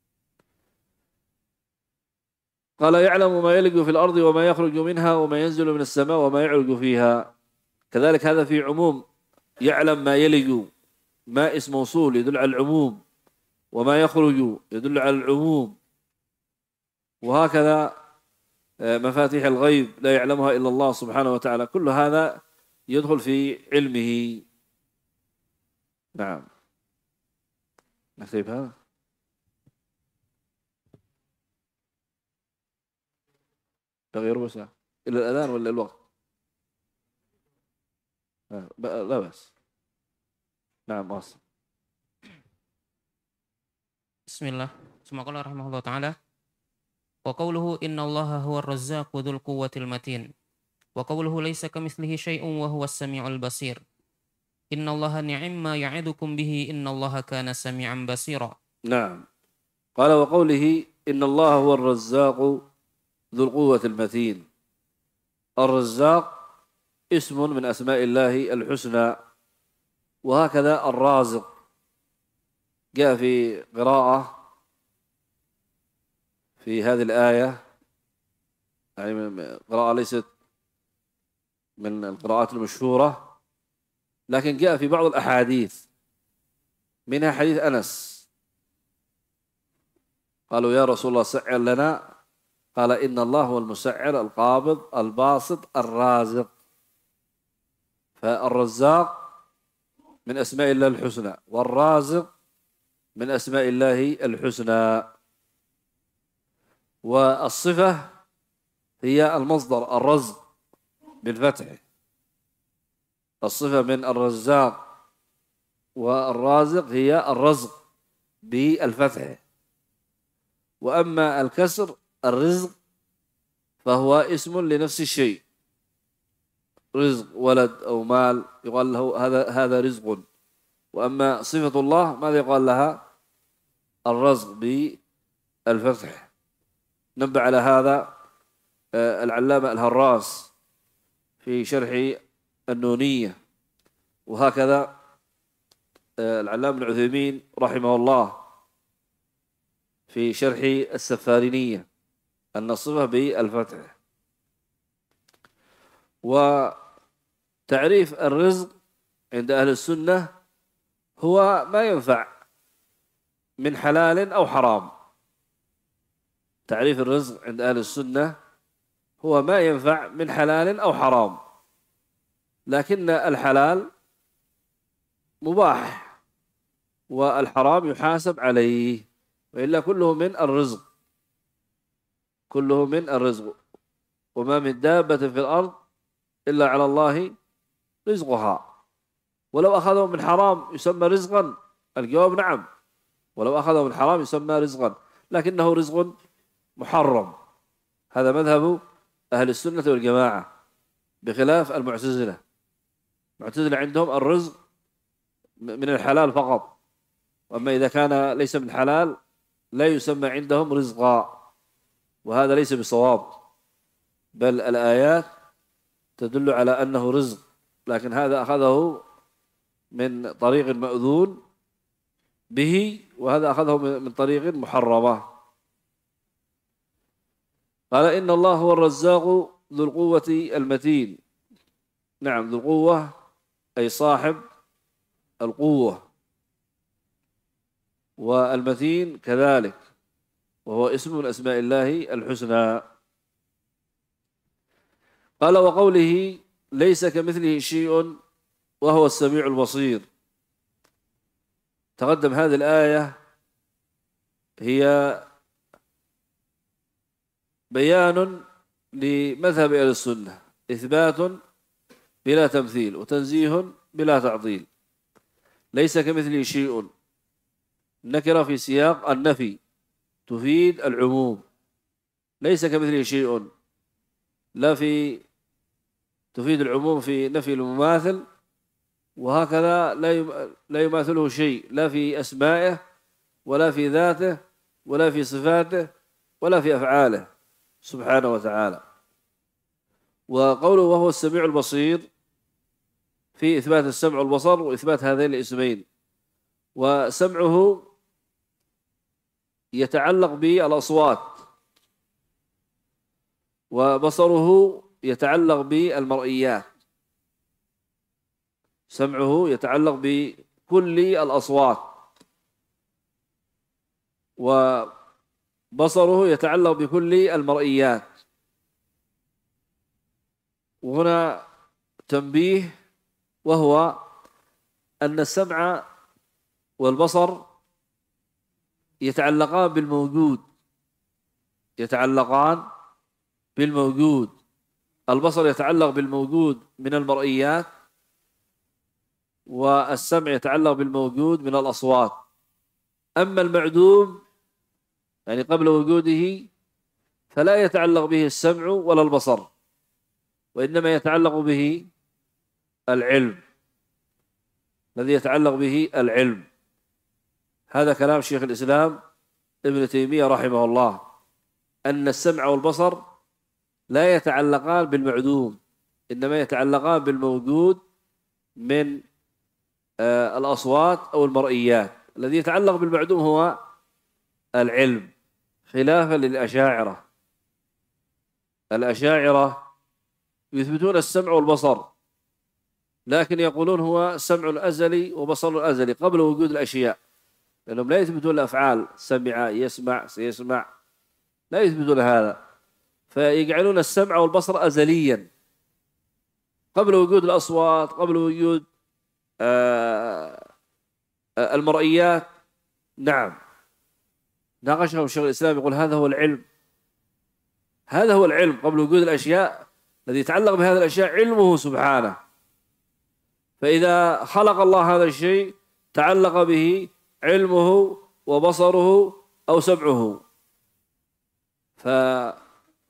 قال يعلم ما يلج في الأرض وما يخرج منها وما ينزل من السماء وما يعرج فيها. كذلك هذا في عموم، يعلم ما يلج، ما اسم موصول يدل على العموم، وما يخرج يدل على العموم. وهكذا مفاتيح الغيب لا يعلمها إلا الله سبحانه وتعالى، كل هذا يدخل في علمه. نعم، نكتب هذا. تغير بس إلى الأذان ولا الوقت؟ لا بس. نعم واصل. بسم الله. ثم قال رحمه الله تعالى وقوله إن الله هو الرزاق ذو القوة المتين، وقوله ليس كمثله شيء وهو السميع البصير. إن الله نعم ما يعدكم به إن الله كان سميعا بصيرا. نعم. قال وقوله إن الله هو الرزاق ذو القوة المتين. الرزاق اسم من أسماء الله الحسنى، وهكذا الرازق جاء في قراءة في هذه الآية، يعني قراءة ليست من القراءات المشهورة، لكن جاء في بعض الأحاديث، منها حديث أنس قالوا يا رسول الله سعر لنا، قال إن الله هو المسعر القابض الباسط الرازق. فالرزاق من أسماء الله الحسنى، والرازق من أسماء الله الحسنى. والصفة هي المصدر الرزق بالفتح، الصفة من الرزاق والرازق هي الرزق بالفتح. وأما الكسر الرزق فهو اسم لنفس الشيء، رزق ولد أو مال يقال له هذا هذا رزق. وأما صفة الله ماذا يقال لها؟ الرزق بالفتح. نبه على هذا العلامة الهراس في شرح النونية، وهكذا العلامة ابن عثيمين رحمه الله في شرح السفارينية أن الصفة بالفتح. وتعريف الرزق عند أهل السنة هو ما ينفع من حلال أو حرام. تعريف الرزق عند أهل السنة هو ما ينفع من حلال أو حرام، لكن الحلال مباح والحرام يحاسب عليه، وإلا كله من الرزق. كله من الرزق، وما من دابة في الأرض إلا على الله رزقها. ولو أخذه من حرام يسمى رزقا؟ الجواب نعم، ولو أخذه من حرام يسمى رزقا، لكنه رزق محرم. هذا مذهب أهل السنة والجماعة، بخلاف المعتزلة. المعتزلة عندهم الرزق من الحلال فقط، وأما إذا كان ليس من حلال لا يسمى عندهم رزقا، وهذا ليس بصواب، بل الآيات تدل على أنه رزق، لكن هذا أخذه من طريق مأذون به، وهذا أخذه من طريق محرمة. قال إن الله هو الرزاق ذو القوة المتين. نعم، ذو القوة أي صاحب القوة، والمتين كذلك، وهو اسم من أسماء الله الحسنى. قال وقوله ليس كمثله شيء وهو السميع البصير. تقدم هذه الآية هي بيان لمذهب أهل السنة، إثبات بلا تمثيل وتنزيه بلا تعطيل. ليس كمثله شيء نكرة في سياق النفي تفيد العموم، ليس كمثله شيء لا في تفيد العموم في نفي المماثل، وهكذا لا لا يماثله شيء لا في أسمائه ولا في ذاته ولا في صفاته ولا في أفعاله سبحانه وتعالى. وقوله وهو السميع البصير في إثبات السمع والبصر وإثبات هذين الاسمين. وسمعه يتعلق بالأصوات، وبصره يتعلق بالمرئيات. سمعه يتعلق بكل الأصوات، وبصره يتعلق بكل المرئيات. وهنا تنبيه، وهو أن السمع والبصر يتعلقان بالموجود، يتعلقان بالموجود. البصر يتعلق بالموجود من المرئيات، والسمع يتعلق بالموجود من الأصوات. أما المعدوم يعني قبل وجوده فلا يتعلق به السمع ولا البصر، وإنما يتعلق به العلم، الذي يتعلق به العلم. هذا كلام شيخ الإسلام ابن تيمية رحمه الله، أن السمع والبصر لا يتعلقان بالمعدوم، إنما يتعلقان بالموجود من الأصوات أو المرئيات. الذي يتعلق بالمعدوم هو العلم، خلافا للأشاعرة. الأشاعرة يثبتون السمع والبصر، لكن يقولون هو سمع أزلي وبصر أزلي قبل وجود الأشياء، لأنهم لا يثبتون الأفعال سمع يسمع سيسمع، لا يثبتون هذا، فيجعلون السمع والبصر أزليا قبل وجود الأصوات، قبل وجود آه المرئيات. نعم، ناقشهم شيخ الإسلام يقول هذا هو العلم، هذا هو العلم قبل وجود الأشياء. الذي يتعلق بهذه الأشياء علمه سبحانه، فإذا خلق الله هذا الشيء تعلق به علمه وبصره أو سمعه. فهذا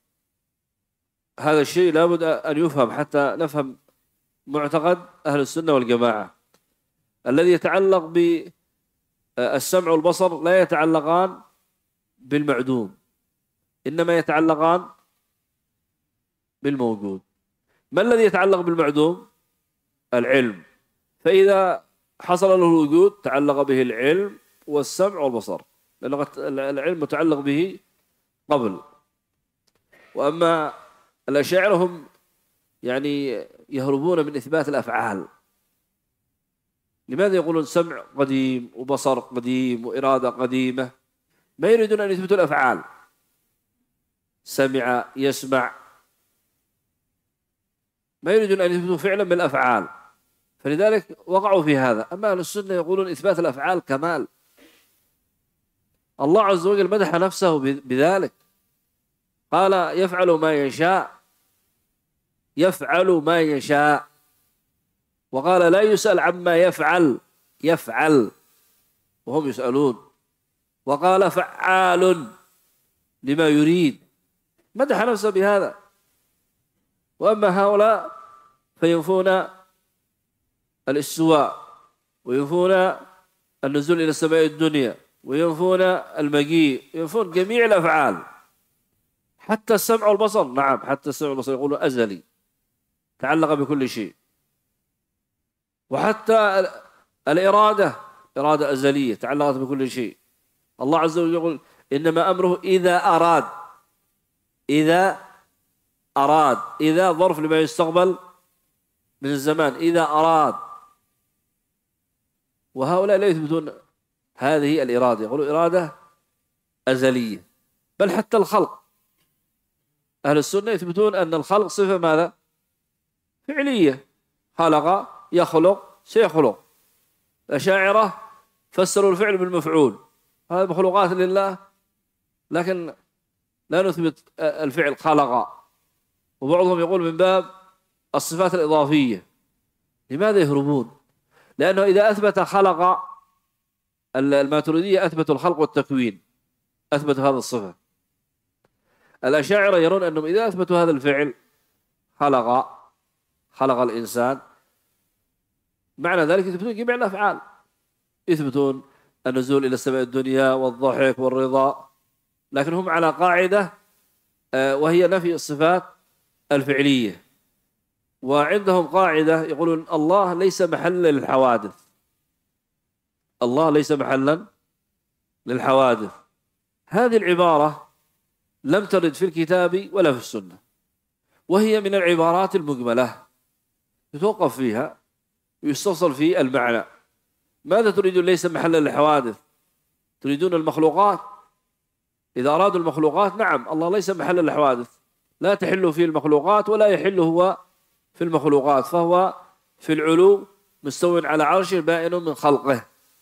الشيء لابد أن يفهم حتى نفهم معتقد أهل السنة والجماعة. الذي يتعلق بالسمع والبصر لا يتعلقان بالمعدوم، إنما يتعلقان بالموجود. ما الذي يتعلق بالمعدوم؟ العلم. فإذا حصل له الوجود تعلق به العلم والسمع والبصر، لأن العلم متعلق به قبل. وأما الأشاعرة هم يعني يهربون من إثبات الأفعال. لماذا يقولون سمع قديم وبصر قديم وإرادة قديمة؟ ما يريدون أن يثبتوا الأفعال، سمع يسمع، ما يريدون أن يثبتوا فعلا من الأفعال، فلذلك وقعوا في هذا. أما أهل السنة يقولون إثبات الأفعال كمال. الله عز وجل مدح نفسه بذلك، قال يفعل ما يشاء، يفعل ما يشاء. وقال لا يسأل عما يفعل، يفعل وهم يسألون. وقال فعال لما يريد، مدح نفسه بهذا. وأما هؤلاء فينفون الاستواء، وينفون النزول إلى السماء الدنيا، وينفون المجيء، ينفون جميع الأفعال، حتى السمع والبصر. نعم، حتى السمع والبصر يقولون أزلي، تعلق بكل شيء. وحتى الإرادة، إرادة أزلية تعلقت بكل شيء. الله عز وجل يقول إنما أمره إذا أراد، إذا أراد، إذا ظرف لما يستقبل من الزمان، إذا أراد. وهؤلاء لا يثبتون هذه الإرادة، يقولوا إرادة أزلية. بل حتى الخلق، أهل السنة يثبتون أن الخلق صفة ماذا؟ فعلية، خلق، يخلق، سيخلق. الأشاعرة فسروا الفعل بالمفعول، هذا مخلوقات لله، لكن لا نثبت الفعل خلق. وبعضهم يقول من باب الصفات الإضافية. لماذا يهربون؟ لأنه إذا أثبت خلق، الماتريدية أثبتوا الخلق والتكوين، أثبتوا هذا الصفة. الأشاعرة يرون أنهم إذا أثبتوا هذا الفعل خلق، خلق الإنسان، معنى ذلك يثبتون جميع الأفعال، يثبتون النزول إلى السماء الدنيا والضحك والرضا، لكن هم على قاعدة وهي نفي الصفات الفعلية. وعندهم قاعدة يقولون الله ليس محلا للحوادث، الله ليس محلا للحوادث. هذه العبارة لم ترد في الكتاب ولا في السنة، وهي من العبارات المجملة يتوقف فيها ويستوصل في المعنى. ماذا تريدون ليس محلا للحوادث؟ تريدون المخلوقات؟ إذا أرادوا المخلوقات نعم، الله ليس محلا للحوادث، لا تحل فيه المخلوقات ولا يحل هو في المخلوقات، فهو في العلو مستو على عرشه بائن من خلقه.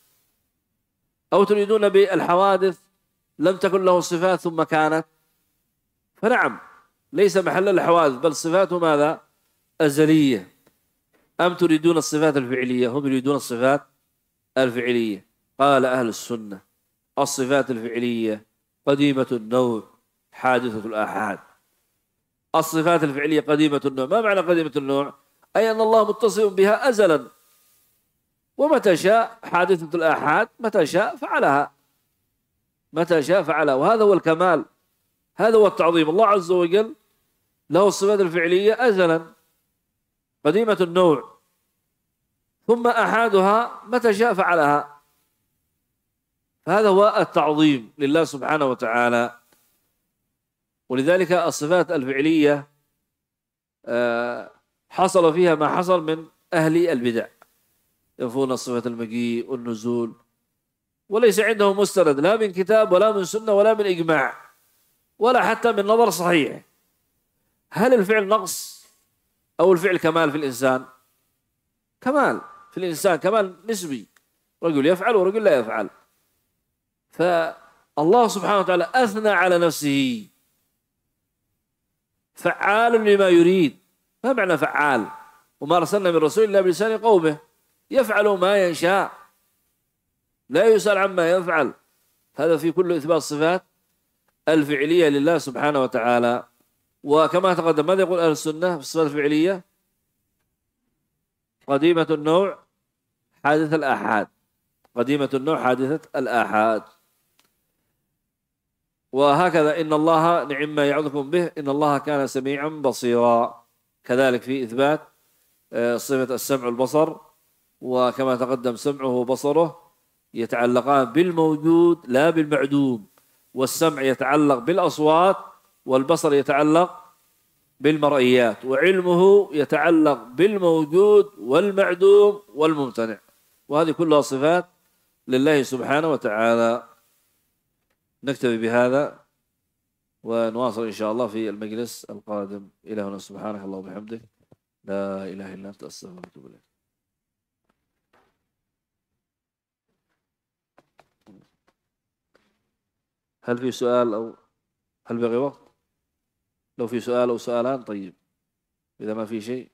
أو تريدون بالحوادث لم تكن له صفات ثم كانت، فنعم ليس محلا للحوادث بل صفاته ماذا؟ أزلية. أم تريدون الصفات الفعلية؟ هم يريدون الصفات الفعلية. قال أهل السنة الصفات الفعلية قديمة النوع حادثة الآحاد. الصفات الفعلية قديمة النوع. ما معنى قديمة النوع؟ أي أن الله متصف بها أزلا، ومتى شاء حادثة الآحاد، متى شاء فعلها، متى شاء فعلها. وهذا هو الكمال، هذا هو التعظيم. الله عز وجل له الصفات الفعلية أزلا قديمة النوع، ثم أحادها متى شاء فعلها. هذا هو التعظيم لله سبحانه وتعالى. ولذلك الصفات الفعلية حصل فيها ما حصل من أهل البدع، ينفون الصفات المجيء والنزول، وليس عندهم مستند لا من كتاب ولا من سنة ولا من إجماع ولا حتى من نظر صحيح. هل الفعل نقص أو الفعل كمال في الإنسان؟ كمال في الإنسان، كمال نسبي، رجل يفعل ورجل لا يفعل. فالله سبحانه وتعالى أثنى على نفسه فعال لما يريد. ما معنى فعال؟ وما أرسلنا من رسول إلا بلسان قومه، يفعل ما يشاء، لا يسأل عما يفعل. هذا في كل إثبات صفات الفعلية لله سبحانه وتعالى. وكما تقدم ماذا يقول أهل السنة في الصفات الفعلية؟ قديمة النوع حادثة الآحاد، قديمة النوع حادثة الآحاد. وهكذا إن الله نعم ما يعظكم به إن الله كان سميعا بصيرا. كذلك في إثبات صفة السمع والبصر، وكما تقدم سمعه وبصره يتعلقان بالموجود لا بالمعدوم، والسمع يتعلق بالأصوات والبصر يتعلق بالمرئيات، وعلمه يتعلق بالموجود والمعدوم والممتنع. وهذه كلها صفات لله سبحانه وتعالى. نكتفي بهذا ونواصل إن شاء الله في المجلس القادم. إلى هنا، سبحانك اللهم وبحمدك، لا إله إلا أنت، أستغفرك وأتوب إليك. هل في سؤال أو هل بقي وقت؟ لو في سؤال أو سؤالان طيب، إذا ما في شيء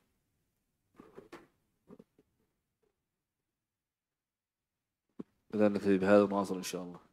إذا نكتفي بهذا ونواصل إن شاء الله.